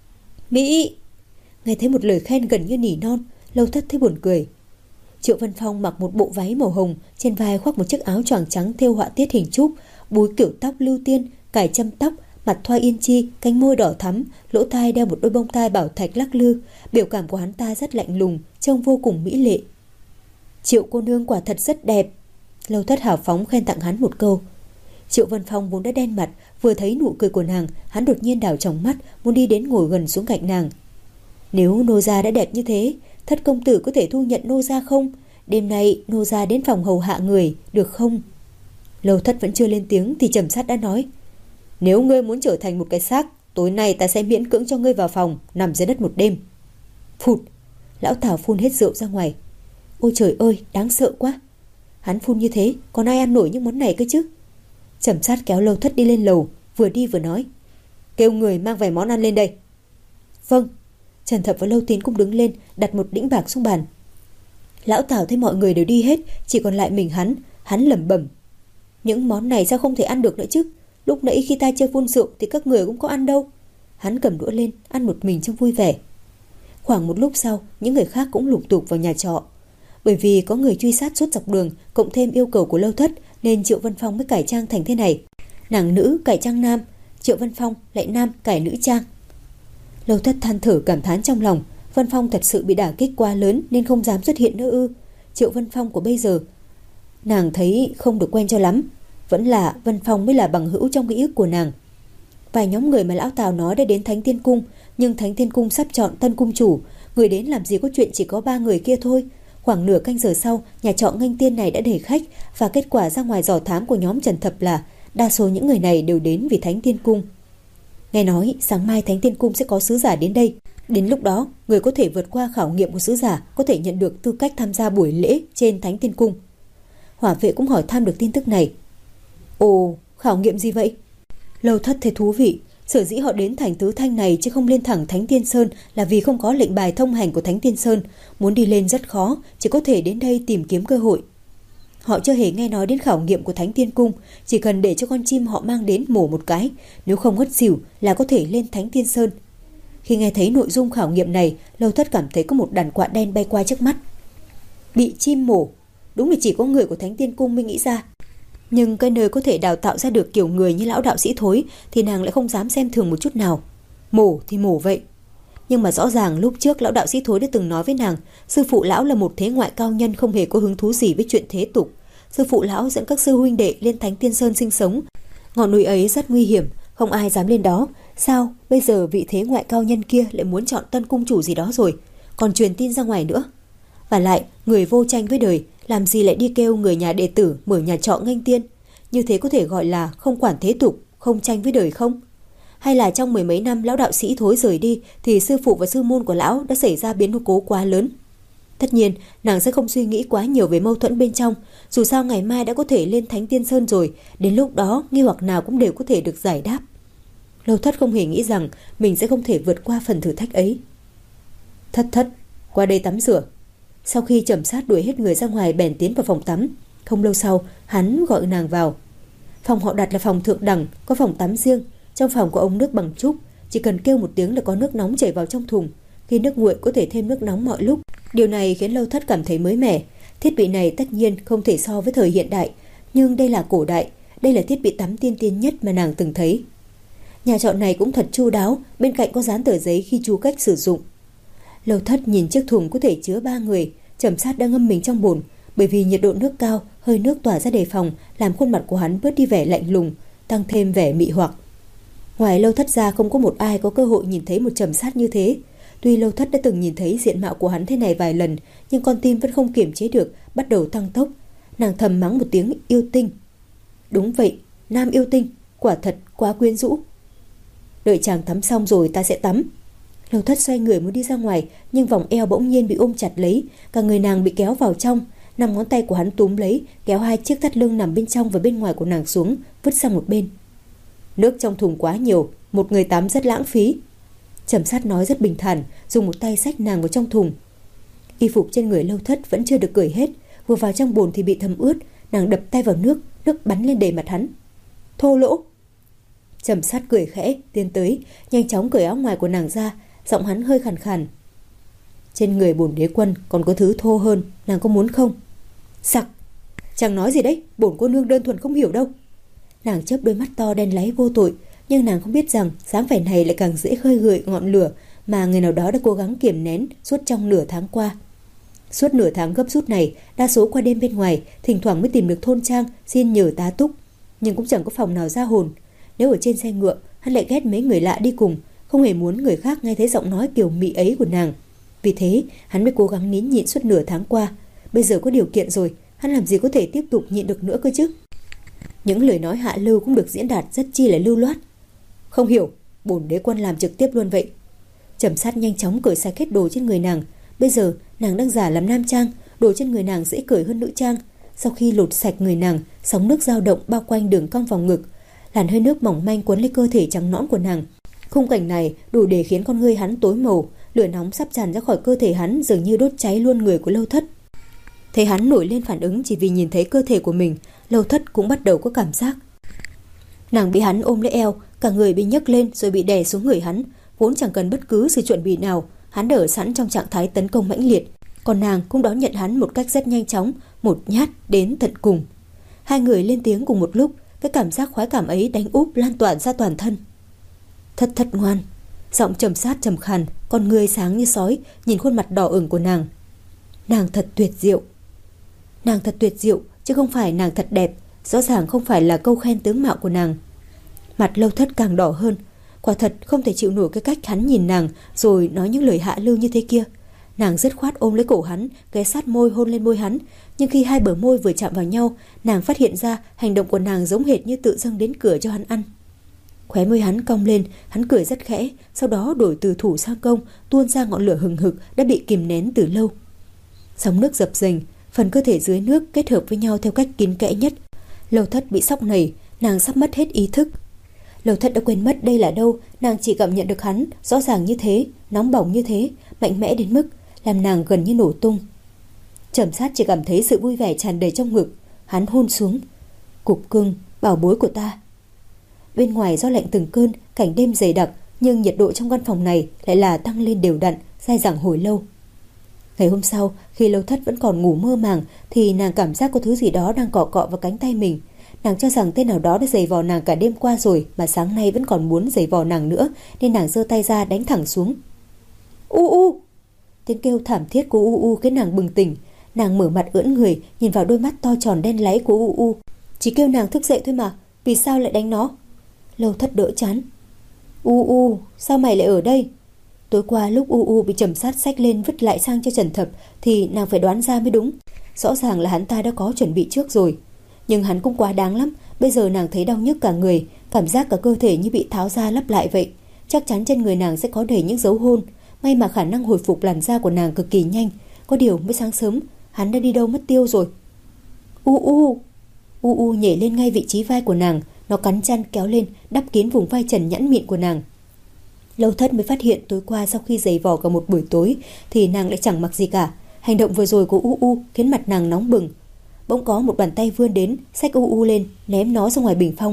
Mỹ! Nghe thấy một lời khen gần như nỉ non, Lâu Thất thấy buồn cười. Triệu Vân Phong mặc một bộ váy màu hồng, trên vai khoác một chiếc áo choàng trắng thêu họa tiết hình trúc, búi kiểu tóc lưu tiên, cài châm tóc, mặt thoa yên chi, cánh môi đỏ thắm, lỗ tai đeo một đôi bông tai bảo thạch lắc lư. Biểu cảm của hắn ta rất lạnh lùng, trông vô cùng mỹ lệ. Triệu cô nương quả thật rất đẹp. Lâu Thất hào phóng khen tặng hắn một câu. Triệu Vân Phong vốn đã đen mặt, vừa thấy nụ cười của nàng, hắn đột nhiên đảo tròng mắt, muốn đi đến ngồi gần xuống cạnh nàng. Nếu nô gia đã đẹp như thế, Thất công tử có thể thu nhận nô gia không? Đêm nay nô gia đến phòng hầu hạ người, được không? Lâu Thất vẫn chưa lên tiếng thì Trầm Sát đã nói. Nếu ngươi muốn trở thành một cái xác, tối nay ta sẽ miễn cưỡng cho ngươi vào phòng, nằm dưới đất một đêm. Phụt! Lão Tào phun hết rượu ra ngoài. Ôi trời ơi, đáng sợ quá! Hắn phun như thế, còn ai ăn nổi những món này cơ chứ? Trầm Sát kéo Lâu Thất đi lên lầu, vừa đi vừa nói. Kêu người mang vài món ăn lên đây. Vâng. Trần Thập và Lâu Tín cũng đứng lên, đặt một đĩnh bạc xuống bàn. Lão Tào thấy mọi người đều đi hết, chỉ còn lại mình hắn. Hắn lẩm bẩm. Những món này sao không thể ăn được nữa chứ? Lúc nãy khi ta chưa phun rượu thì các người cũng có ăn đâu. Hắn cầm đũa lên, ăn một mình trong vui vẻ. Khoảng một lúc sau, những người khác cũng lục tục vào nhà trọ. Bởi vì có người truy sát suốt dọc đường, cộng thêm yêu cầu của Lâu Thất, nên Triệu Vân Phong mới cải trang thành thế này. Nàng nữ cải trang nam, Triệu Vân Phong lại nam cải nữ trang. Lâu Thất than thở cảm thán trong lòng. Vân Phong thật sự bị đả kích quá lớn nên không dám xuất hiện nữa ư? Triệu Vân Phong của bây giờ nàng thấy không được quen cho lắm. Vẫn là Vân Phong mới là bằng hữu trong ký ức của nàng. Vài nhóm người mà lão Tào nói đã đến Thánh Tiên Cung, nhưng Thánh Tiên Cung sắp chọn tân cung chủ, người đến làm gì có chuyện chỉ có ba người kia thôi. Khoảng nửa canh giờ sau, nhà trọ Nghênh Tiên này đã đầy khách, và kết quả ra ngoài dò thám của nhóm Trần Thập là đa số những người này đều đến vì Thánh Tiên Cung. Nghe nói sáng mai Thánh Tiên Cung sẽ có sứ giả đến đây. Đến lúc đó, người có thể vượt qua khảo nghiệm của sứ giả có thể nhận được tư cách tham gia buổi lễ trên Thánh Tiên Cung. Hỏa vệ cũng hỏi thăm được tin tức này. Ồ, khảo nghiệm gì vậy? Lâu Thất thấy thú vị. Sở dĩ họ đến thành Tứ Thanh này chứ không lên thẳng Thánh Tiên Sơn là vì không có lệnh bài thông hành của Thánh Tiên Sơn. Muốn đi lên rất khó, chỉ có thể đến đây tìm kiếm cơ hội. Họ chưa hề nghe nói đến khảo nghiệm của Thánh Tiên Cung, chỉ cần để cho con chim họ mang đến mổ một cái, nếu không ngất xỉu là có thể lên Thánh Tiên Sơn. Khi nghe thấy nội dung khảo nghiệm này, Lâu Thất cảm thấy có một đàn quạ đen bay qua trước mắt. Bị chim mổ, đúng là chỉ có người của Thánh Tiên Cung mới nghĩ ra. Nhưng cái nơi có thể đào tạo ra được kiểu người như lão đạo sĩ Thối thì nàng lại không dám xem thường một chút nào. Mổ thì mổ vậy. Nhưng mà rõ ràng lúc trước lão đạo sĩ Thối đã từng nói với nàng, sư phụ lão là một thế ngoại cao nhân không hề có hứng thú gì với chuyện thế tục. Sư phụ lão dẫn các sư huynh đệ lên Thánh Tiên Sơn sinh sống. Ngọn núi ấy rất nguy hiểm, không ai dám lên đó. Sao bây giờ vị thế ngoại cao nhân kia lại muốn chọn tân cung chủ gì đó rồi, còn truyền tin ra ngoài nữa. Và lại, người vô tranh với đời, làm gì lại đi kêu người nhà đệ tử mở nhà trọ Nghênh Tiên? Như thế có thể gọi là không quản thế tục, không tranh với đời không? Hay là trong mười mấy năm lão đạo sĩ Thối rời đi thì sư phụ và sư môn của lão đã xảy ra biến cố quá lớn? Tất nhiên, nàng sẽ không suy nghĩ quá nhiều về mâu thuẫn bên trong. Dù sao ngày mai đã có thể lên Thánh Tiên Sơn rồi, đến lúc đó nghi hoặc nào cũng đều có thể được giải đáp. Lâu Thất không hề nghĩ rằng mình sẽ không thể vượt qua phần thử thách ấy. Thất Thất, qua đây tắm rửa. Sau khi Trầm Sát đuổi hết người ra ngoài, bèn tiến vào phòng tắm. Không lâu sau, hắn gọi nàng vào. Phòng họ đặt là phòng thượng đẳng, có phòng tắm riêng. Trong phòng có ống nước bằng trúc, chỉ cần kêu một tiếng là có nước nóng chảy vào trong thùng. Khi nước nguội có thể thêm nước nóng mọi lúc. Điều này khiến Lâu Thất cảm thấy mới mẻ. Thiết bị này tất nhiên không thể so với thời hiện đại, nhưng đây là cổ đại. Đây là thiết bị tắm tiên tiến nhất mà nàng từng thấy. Nhà trọ này cũng thật chu đáo, bên cạnh có dán tờ giấy ghi chú cách sử dụng. Lâu Thất nhìn chiếc thùng có thể chứa ba người. Trầm Sát đang ngâm mình trong bồn, bởi vì nhiệt độ nước cao, hơi nước tỏa ra đề phòng làm khuôn mặt của hắn bớt đi vẻ lạnh lùng, tăng thêm vẻ mị hoặc. Ngoài Lâu Thất ra không có một ai có cơ hội nhìn thấy một Trầm Sát như thế. Tuy Lâu Thất đã từng nhìn thấy diện mạo của hắn thế này vài lần, nhưng con tim vẫn không kiềm chế được, bắt đầu tăng tốc. Nàng thầm mắng một tiếng yêu tinh. Đúng vậy, nam yêu tinh, quả thật quá quyến rũ. Đợi chàng tắm xong rồi ta sẽ tắm. Lâu Thất xoay người muốn đi ra ngoài, nhưng vòng eo bỗng nhiên bị ôm chặt lấy, cả người nàng bị kéo vào trong. Năm ngón tay của hắn túm lấy, kéo hai chiếc thắt lưng nằm bên trong và bên ngoài của nàng xuống, vứt sang một bên. Nước trong thùng quá nhiều, một người tắm rất lãng phí. Trầm Sát nói rất bình thản, dùng một tay xách nàng vào trong thùng. Y phục trên người Lâu Thất vẫn chưa được cởi hết, vừa vào trong bồn thì bị thấm ướt. Nàng đập tay vào nước, nước bắn lên đầy mặt hắn. Thô lỗ! Trầm Sát cười khẽ, tiến tới, nhanh chóng cởi áo ngoài của nàng ra, giọng hắn hơi khàn khàn. Trên người bổn đế quân còn có thứ thô hơn, nàng có muốn không? Sặc! Chàng nói gì đấy, bổn cô nương đơn thuần không hiểu đâu. Nàng chớp đôi mắt to đen láy vô tội, nhưng nàng không biết rằng dáng vẻ này lại càng dễ khơi gợi ngọn lửa mà người nào đó đã cố gắng kiềm nén suốt trong nửa tháng qua. Suốt nửa tháng gấp rút này, đa số qua đêm bên ngoài, thỉnh thoảng mới tìm được thôn trang xin nhờ tá túc, nhưng cũng chẳng có phòng nào ra hồn. Nếu ở trên xe ngựa, hắn lại ghét mấy người lạ đi cùng, không hề muốn người khác nghe thấy giọng nói kiều mị ấy của nàng. Vì thế, hắn mới cố gắng nín nhịn suốt nửa tháng qua. Bây giờ có điều kiện rồi, hắn làm gì có thể tiếp tục nhịn được nữa cơ chứ? Những lời nói hạ lưu cũng được diễn đạt rất chi là lưu loát. Không hiểu, bổn đế quân làm trực tiếp luôn vậy. Trầm Sát nhanh chóng cởi sạch hết đồ trên người nàng. Bây giờ nàng đang giả làm nam trang, đồ trên người nàng dễ cởi hơn nữ trang. Sau khi lột sạch người nàng, sóng nước dao động bao quanh đường cong vòng ngực, làn hơi nước mỏng manh cuốn lấy cơ thể trắng nõn của nàng. Khung cảnh này đủ để khiến con ngươi hắn tối màu, lửa nóng sắp tràn ra khỏi cơ thể hắn, dường như đốt cháy luôn người của Lâu Thất. Thấy hắn nổi lên phản ứng chỉ vì nhìn thấy cơ thể của mình, Lâu Thất cũng bắt đầu có cảm giác. Nàng bị hắn ôm lấy eo, cả người bị nhấc lên rồi bị đè xuống người hắn, vốn chẳng cần bất cứ sự chuẩn bị nào, hắn đã ở sẵn trong trạng thái tấn công mãnh liệt, còn nàng cũng đón nhận hắn một cách rất nhanh chóng, một nhát đến tận cùng. Hai người lên tiếng cùng một lúc, cái cảm giác khoái cảm ấy đánh úp lan tỏa ra toàn thân. Thất Thất ngoan, giọng Trầm Sát trầm khàn, con ngươi sáng như sói, nhìn khuôn mặt đỏ ửng của nàng. Nàng thật tuyệt diệu. Nàng thật tuyệt diệu, chứ không phải nàng thật đẹp, rõ ràng không phải là câu khen tướng mạo của nàng. Mặt Lâu Thất càng đỏ hơn, quả thật không thể chịu nổi cái cách hắn nhìn nàng rồi nói những lời hạ lưu như thế kia. Nàng dứt khoát ôm lấy cổ hắn, ghé sát môi hôn lên môi hắn. Nhưng khi hai bờ môi vừa chạm vào nhau, nàng phát hiện ra hành động của nàng giống hệt như tự dâng đến cửa cho hắn ăn. Khóe môi hắn cong lên, hắn cười rất khẽ, sau đó đổi từ thủ sang công, tuôn ra ngọn lửa hừng hực đã bị kìm nén từ lâu. Sóng nước dập dềnh, phần cơ thể dưới nước kết hợp với nhau theo cách kín kẽ nhất. Lâu Thất bị sốc nảy, nàng sắp mất hết ý thức. Lâu Thất đã quên mất đây là đâu, nàng chỉ cảm nhận được hắn rõ ràng như thế, nóng bỏng như thế, mạnh mẽ đến mức làm nàng gần như nổ tung. Trầm Sát chỉ cảm thấy sự vui vẻ tràn đầy trong ngực. Hắn hôn xuống. Cục cưng, bảo bối của ta. Bên ngoài gió lạnh từng cơn, cảnh đêm dày đặc, nhưng nhiệt độ trong căn phòng này lại là tăng lên đều đặn, dai dẳng hồi lâu. Ngày hôm sau, khi Lâu Thất vẫn còn ngủ mơ màng, thì nàng cảm giác có thứ gì đó đang cọ cọ vào cánh tay mình. Nàng cho rằng tên nào đó đã giày vò nàng cả đêm qua rồi, mà sáng nay vẫn còn muốn giày vò nàng nữa, nên nàng giơ tay ra đánh thẳng xuống. U u! Tiếng kêu thảm thiết của U U khiến nàng bừng tỉnh. Nàng mở mặt ưỡn người, nhìn vào đôi mắt to tròn đen láy của U U. Chỉ kêu nàng thức dậy thôi mà, vì sao lại đánh nó? Lâu Thất đỡ chán. U U, sao mày lại ở đây? Tối qua lúc U U bị Trầm Sát xách lên vứt lại sang cho Trần Thập thì nàng phải đoán ra mới đúng. Rõ ràng là hắn ta đã có chuẩn bị trước rồi. Nhưng hắn cũng quá đáng lắm. Bây giờ nàng thấy đau nhức cả người, cảm giác cả cơ thể như bị tháo ra lắp lại vậy. Chắc chắn trên người nàng sẽ có đầy những dấu hôn. May mà khả năng hồi phục làn da của nàng cực kỳ nhanh. Có điều mới sáng sớm hắn đã đi đâu mất tiêu rồi. U U U U nhảy lên ngay vị trí vai của nàng. Nó cắn chăn kéo lên, đắp kín vùng vai trần nhẵn mịn của nàng. Lâu Thất mới phát hiện tối qua sau khi giày vò cả một buổi tối thì nàng lại chẳng mặc gì cả. Hành động vừa rồi của U U khiến mặt nàng nóng bừng. Bỗng có một bàn tay vươn đến, xách U U lên, ném nó ra ngoài bình phong.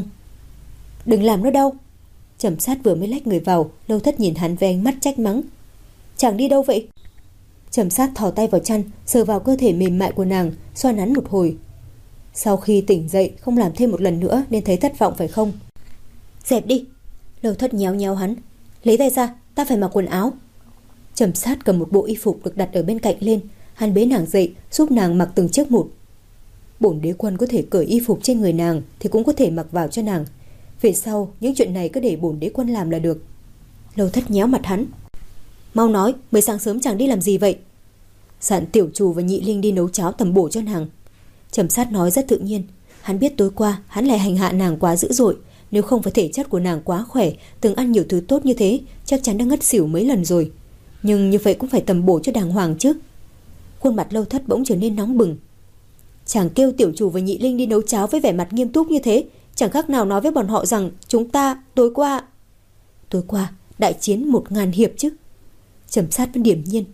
Đừng làm nó đau. Trầm Sát vừa mới lách người vào, Lâu Thất nhìn hắn với ánh mắt trách mắng. Chẳng đi đâu vậy? Trầm Sát thò tay vào chăn, sờ vào cơ thể mềm mại của nàng, xoa nắn một hồi. Sau khi tỉnh dậy không làm thêm một lần nữa nên thấy thất vọng phải không? Dẹp đi. Lâu Thất nhéo nhéo hắn. Lấy tay ra, ta phải mặc quần áo. Trầm Sát cầm một bộ y phục được đặt ở bên cạnh lên. Hắn bế nàng dậy, giúp nàng mặc từng chiếc một. Bổn đế quân có thể cởi y phục trên người nàng thì cũng có thể mặc vào cho nàng. Về sau những chuyện này cứ để bổn đế quân làm là được. Lâu Thất nhéo mặt hắn. Mau nói, mới sáng sớm chàng đi làm gì vậy? Dặn tiểu chủ và nhị linh đi nấu cháo tầm bổ cho nàng. Trầm Sát nói rất tự nhiên. Hắn biết tối qua hắn lại hành hạ nàng quá dữ dội. Nếu không phải thể chất của nàng quá khỏe, từng ăn nhiều thứ tốt như thế, chắc chắn đã ngất xỉu mấy lần rồi. Nhưng như vậy cũng phải tầm bổ cho đàng hoàng chứ. Khuôn mặt Lâu Thất bỗng trở nên nóng bừng. Chàng kêu tiểu chủ và nhị linh đi nấu cháo với vẻ mặt nghiêm túc như thế, chẳng khác nào nói với bọn họ rằng chúng ta tối qua... Tối qua đại chiến một ngàn hiệp chứ. Trầm Sát vẫn điềm nhiên.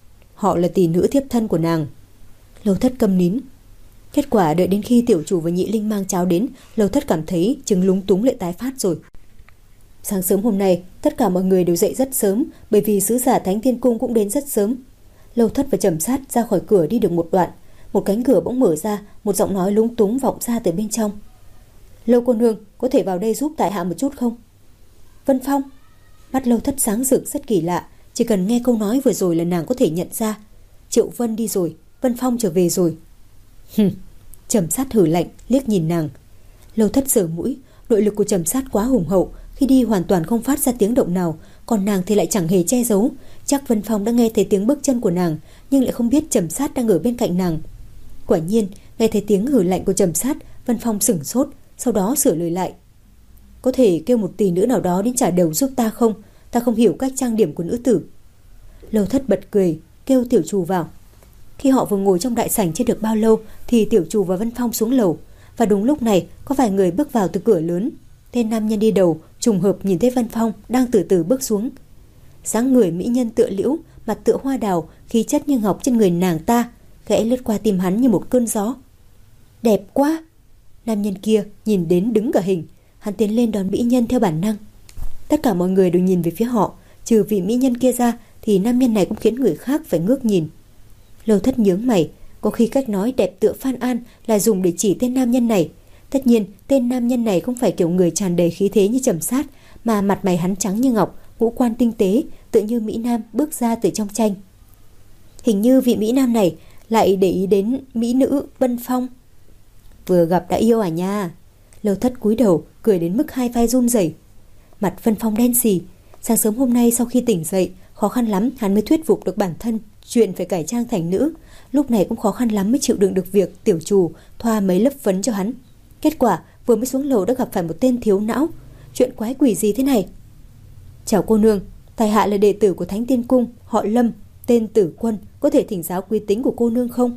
Họ là tỷ nữ thiếp thân của nàng. Lâu Thất câm nín. Kết quả đợi đến khi tiểu chủ và nhị linh mang cháo đến, Lâu Thất cảm thấy chứng lúng túng lại tái phát rồi. Sáng sớm hôm nay tất cả mọi người đều dậy rất sớm, bởi vì sứ giả Thánh Thiên Cung cũng đến rất sớm. Lâu Thất và Trầm Sát ra khỏi cửa đi được một đoạn, một cánh cửa bỗng mở ra, một giọng nói lúng túng vọng ra từ bên trong. Lâu cô nương, có thể vào đây giúp tại hạ một chút không? Vân Phong. Mắt Lâu Thất sáng rực rất kỳ lạ, chỉ cần nghe câu nói vừa rồi là nàng có thể nhận ra. Triệu Vân đi rồi, Vân Phong trở về rồi. Hừm. Trầm Sát hử lạnh liếc nhìn nàng. Lâu Thất sờ mũi. Nội lực của Trầm Sát quá hùng hậu, khi đi hoàn toàn không phát ra tiếng động nào, còn nàng thì lại chẳng hề che giấu. Chắc Vân Phong đã nghe thấy tiếng bước chân của nàng, nhưng lại không biết Trầm Sát đang ở bên cạnh nàng. Quả nhiên nghe thấy tiếng hử lạnh của Trầm Sát, Vân Phong sửng sốt, sau đó sửa lời lại. Có thể kêu một tỷ nữ nào đó đến trả đầu giúp ta không? Ta không hiểu cách trang điểm của nữ tử. Lâu Thất bật cười, kêu tiểu chủ vào. Khi họ vừa ngồi trong đại sảnh chưa được bao lâu thì tiểu chủ và Vân Phong xuống lầu. Và đúng lúc này có vài người bước vào từ cửa lớn. Tên nam nhân đi đầu trùng hợp nhìn thấy Vân Phong đang từ từ bước xuống. Dáng người mỹ nhân tựa liễu, mặt tựa hoa đào, khí chất như ngọc trên người nàng ta khẽ lướt qua tim hắn như một cơn gió. Đẹp quá. Nam nhân kia nhìn đến đứng cả hình. Hắn tiến lên đón mỹ nhân theo bản năng. Tất cả mọi người đều nhìn về phía họ, trừ vị mỹ nhân kia ra thì nam nhân này cũng khiến người khác phải ngước nhìn. Lâu Thất nhướng mày, có khi cách nói đẹp tựa Phan An là dùng để chỉ tên nam nhân này. Tất nhiên tên nam nhân này không phải kiểu người tràn đầy khí thế như Trầm Sát, mà mặt mày hắn trắng như ngọc, ngũ quan tinh tế, tựa như mỹ nam bước ra từ trong tranh. Hình như vị mỹ nam này lại để ý đến mỹ nữ Vân Phong. Vừa gặp đã yêu à nha. Lâu Thất cúi đầu cười đến mức hai vai run rẩy. Mặt Vân Phong đen xì. Sáng sớm hôm nay sau khi tỉnh dậy, khó khăn lắm hắn mới thuyết phục được bản thân chuyện phải cải trang thành nữ, lúc này cũng khó khăn lắm mới chịu đựng được việc tiểu chủ thoa mấy lớp phấn cho hắn. Kết quả vừa mới xuống lầu đã gặp phải một tên thiếu não. Chuyện quái quỷ gì thế này? Chào cô nương, tại hạ là đệ tử của Thánh Tiên Cung, họ Lâm, tên Tử Quân, có thể thỉnh giáo quý tính của cô nương không?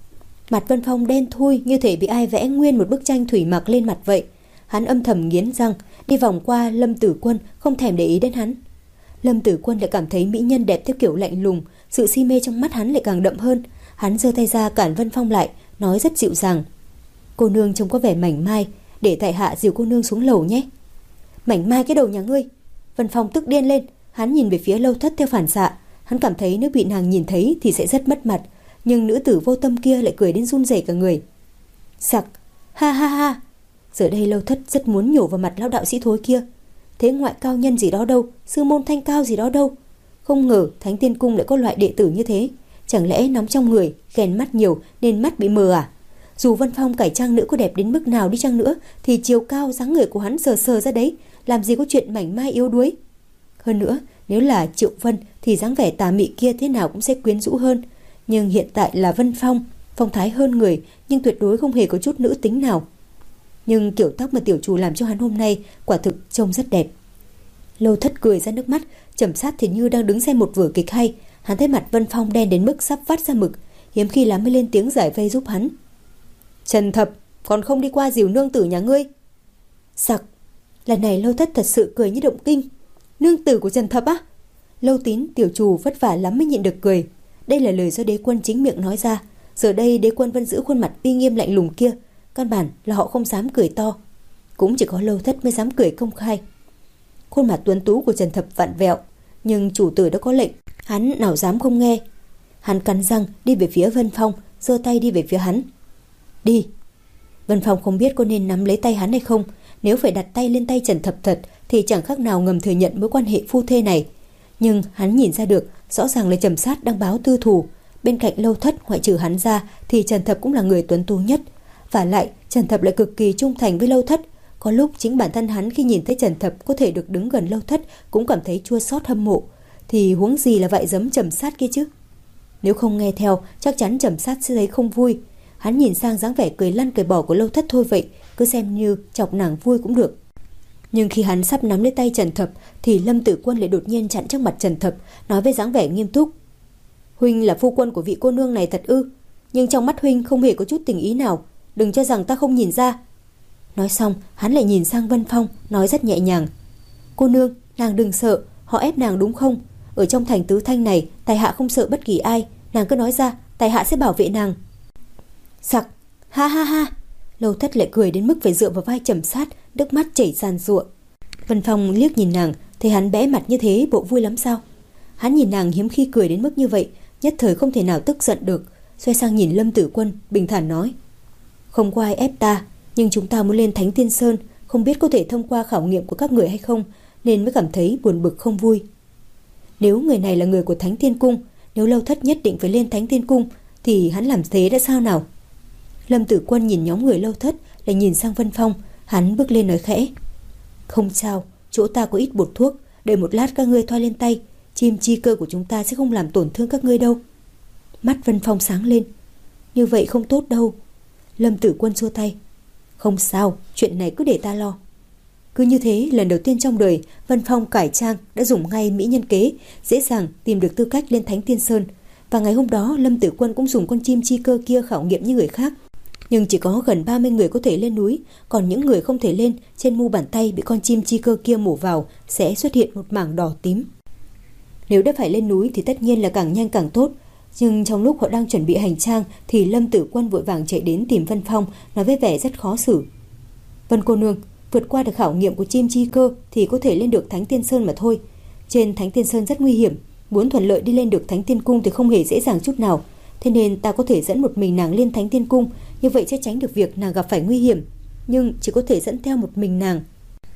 Mặt Vân Phong đen thui như thể bị ai vẽ nguyên một bức tranh thủy mặc lên mặt vậy. Hắn âm thầm nghiến răng, đi vòng qua Lâm Tử Quân, không thèm để ý đến hắn. Lâm Tử Quân lại cảm thấy mỹ nhân đẹp theo kiểu lạnh lùng, sự si mê trong mắt hắn lại càng đậm hơn. Hắn giơ tay ra cản Vân Phong lại, nói rất dịu dàng: cô nương trông có vẻ mảnh mai, để tại hạ dìu cô nương xuống lầu nhé. Mảnh mai cái đầu nhà ngươi! Vân Phong tức điên lên, hắn nhìn về phía Lâu Thất theo phản xạ. Hắn cảm thấy nếu bị nàng nhìn thấy thì sẽ rất mất mặt, nhưng nữ tử vô tâm kia lại cười đến run rẩy cả người. Sặc, ha ha ha! Giờ đây Lâu Thất rất muốn nhổ vào mặt lão đạo sĩ thối kia. Thế ngoại cao nhân gì đó đâu, sư môn thanh cao gì đó đâu. Không ngờ Thánh Tiên Cung lại có loại đệ tử như thế. Chẳng lẽ nóng trong người, ghen mắt nhiều nên mắt bị mờ à? Dù Vân Phong cải trang nữ có đẹp đến mức nào đi chăng nữa thì chiều cao dáng người của hắn sờ sờ ra đấy, làm gì có chuyện mảnh mai yếu đuối. Hơn nữa, nếu là Triệu Vân thì dáng vẻ tà mị kia thế nào cũng sẽ quyến rũ hơn. Nhưng hiện tại là Vân Phong, phong thái hơn người nhưng tuyệt đối không hề có chút nữ tính nào. Nhưng kiểu tóc mà tiểu chủ làm cho hắn hôm nay quả thực trông rất đẹp. Lâu Thất cười ra nước mắt, Trầm Sát thì như đang đứng xem một vở kịch hay. Hắn thấy mặt Vân Phong đen đến mức sắp vắt ra mực, hiếm khi lắm mới lên tiếng giải vây giúp hắn. Trần Thập, còn không đi qua dìu nương tử nhà ngươi? Sặc, lần này Lâu Thất thật sự cười như động kinh. Nương tử của Trần Thập á? Lâu Tín tiểu chủ vất vả lắm mới nhịn được cười. Đây là lời do đế quân chính miệng nói ra. Giờ đây đế quân vẫn giữ khuôn mặt uy nghiêm lạnh lùng kia, căn bản là họ không dám cười to. Cũng chỉ có Lâu Thất mới dám cười công khai. Khuôn mặt tuấn tú của Trần Thập vặn vẹo, nhưng chủ tử đã có lệnh, hắn nào dám không nghe. Hắn cắn răng đi về phía Vân Phong, giơ tay đi về phía hắn. Đi. Vân Phong không biết có nên nắm lấy tay hắn hay không. Nếu phải đặt tay lên tay Trần Thập thật thì chẳng khác nào ngầm thừa nhận mối quan hệ phu thê này. Nhưng hắn nhìn ra được, rõ ràng là Trầm Sát đang báo tư thù. Bên cạnh Lâu Thất ngoại trừ hắn ra thì Trần Thập cũng là người tuấn tú nhất. Và lại Trần Thập lại cực kỳ trung thành với Lâu Thất. Có lúc chính bản thân hắn khi nhìn thấy Trần Thập có thể được đứng gần Lâu Thất cũng cảm thấy chua xót hâm mộ. Thì huống gì là vậy giấm Trầm Sát kia chứ. Nếu không nghe theo chắc chắn Trầm Sát sẽ thấy không vui. Hắn nhìn sang dáng vẻ cười lăn cười bỏ của Lâu Thất thôi vậy, cứ xem như chọc nàng vui cũng được. Nhưng khi hắn sắp nắm lấy tay Trần Thập thì Lâm Tử Quân lại đột nhiên chặn trước mặt Trần Thập, nói với dáng vẻ nghiêm túc: Huynh là phu quân của vị cô nương này thật ư? Nhưng trong mắt huynh không hề có chút tình ý nào, đừng cho rằng ta không nhìn ra. Nói xong hắn lại nhìn sang Vân Phong, nói rất nhẹ nhàng: Cô nương, nàng đừng sợ, họ ép nàng đúng không? Ở trong thành Tứ Thanh này, tài hạ không sợ bất kỳ ai, nàng cứ nói ra, tài hạ sẽ bảo vệ nàng. Sặc, ha ha ha! Lâu Thất lại cười đến mức phải dựa vào vai Trầm Sát, nước mắt chảy ràn rụa. Vân Phong liếc nhìn nàng, thấy hắn bẽ mặt như thế, bộ vui lắm sao? Hắn nhìn nàng hiếm khi cười đến mức như vậy, nhất thời không thể nào tức giận được, xoay sang nhìn Lâm Tử Quân, bình thản nói: Không có ai ép ta, nhưng chúng ta muốn lên Thánh Tiên Sơn, không biết có thể thông qua khảo nghiệm của các người hay không, nên mới cảm thấy buồn bực không vui. Nếu người này là người của Thánh Tiên Cung, nếu Lâu Thất nhất định phải lên Thánh Tiên Cung, thì hắn làm thế đã sao nào? Lâm Tử Quân nhìn nhóm người Lâu Thất, lại nhìn sang Vân Phong, hắn bước lên nói khẽ: Không sao, chỗ ta có ít bột thuốc, đợi một lát các ngươi thoa lên tay, chim chi cơ của chúng ta sẽ không làm tổn thương các ngươi đâu. Mắt Vân Phong sáng lên: Như vậy không tốt đâu. Lâm Tử Quân xua tay: Không sao, chuyện này cứ để ta lo. Cứ như thế, lần đầu tiên trong đời Vân Phong cải trang đã dùng ngay mỹ nhân kế, dễ dàng tìm được tư cách lên Thánh Tiên Sơn. Và ngày hôm đó Lâm Tử Quân cũng dùng con chim chi cơ kia khảo nghiệm như người khác. Nhưng chỉ có gần ba mươi người có thể lên núi, còn những người không thể lên, trên mu bàn tay bị con chim chi cơ kia mổ vào sẽ xuất hiện một mảng đỏ tím. Nếu đã phải lên núi thì tất nhiên là càng nhanh càng tốt. Nhưng trong lúc họ đang chuẩn bị hành trang thì Lâm Tử Quân vội vàng chạy đến tìm Vân Phong, nói với vẻ rất khó xử: Vân cô nương, vượt qua được khảo nghiệm của chim chi cơ thì có thể lên được Thánh Tiên Sơn mà thôi. Trên Thánh Tiên Sơn rất nguy hiểm, muốn thuận lợi đi lên được Thánh Tiên Cung thì không hề dễ dàng chút nào. Thế nên ta có thể dẫn một mình nàng lên Thánh Tiên Cung, như vậy sẽ tránh được việc nàng gặp phải nguy hiểm, nhưng chỉ có thể dẫn theo một mình nàng.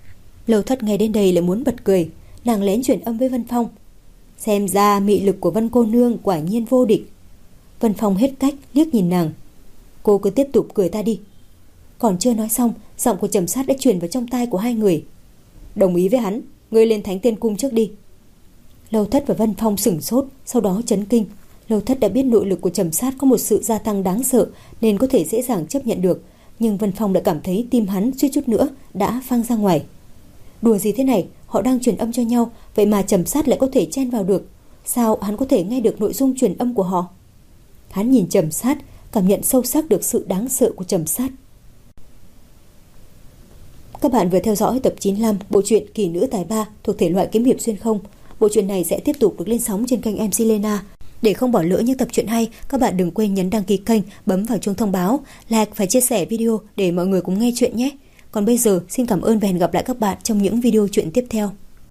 Lâu Thất nghe đến đây lại muốn bật cười, nàng lén truyền âm với Vân Phong: Xem ra mị lực của Vân cô nương quả nhiên vô địch. Vân Phong hết cách liếc nhìn nàng: Cô cứ tiếp tục cười ta đi. Còn chưa nói xong, giọng của Trầm Sát đã truyền vào trong tai của hai người: Đồng ý với hắn, ngươi lên Thánh Tiên Cung trước đi. Lâu Thất và Vân Phong sửng sốt, sau đó chấn kinh. Lâu Thất đã biết nội lực của Trầm Sát có một sự gia tăng đáng sợ nên có thể dễ dàng chấp nhận được, nhưng Vân Phong đã cảm thấy tim hắn suýt chút nữa đã phang ra ngoài. Đùa gì thế này, họ đang truyền âm cho nhau, vậy mà Trầm Sát lại có thể chen vào được. Sao hắn có thể nghe được nội dung truyền âm của họ? Hắn nhìn Trầm Sát, cảm nhận sâu sắc được sự đáng sợ của Trầm Sát. Các bạn vừa theo dõi tập chín mươi lăm bộ truyện Kỳ Nữ Tài Ba thuộc thể loại kiếm hiệp xuyên không. Bộ truyện này sẽ tiếp tục được lên sóng trên kênh em xê Lena. Để không bỏ lỡ những tập truyện hay, các bạn đừng quên nhấn đăng ký kênh, bấm vào chuông thông báo, like và chia sẻ video để mọi người cùng nghe chuyện nhé. Còn bây giờ, xin cảm ơn và hẹn gặp lại các bạn trong những video truyện tiếp theo.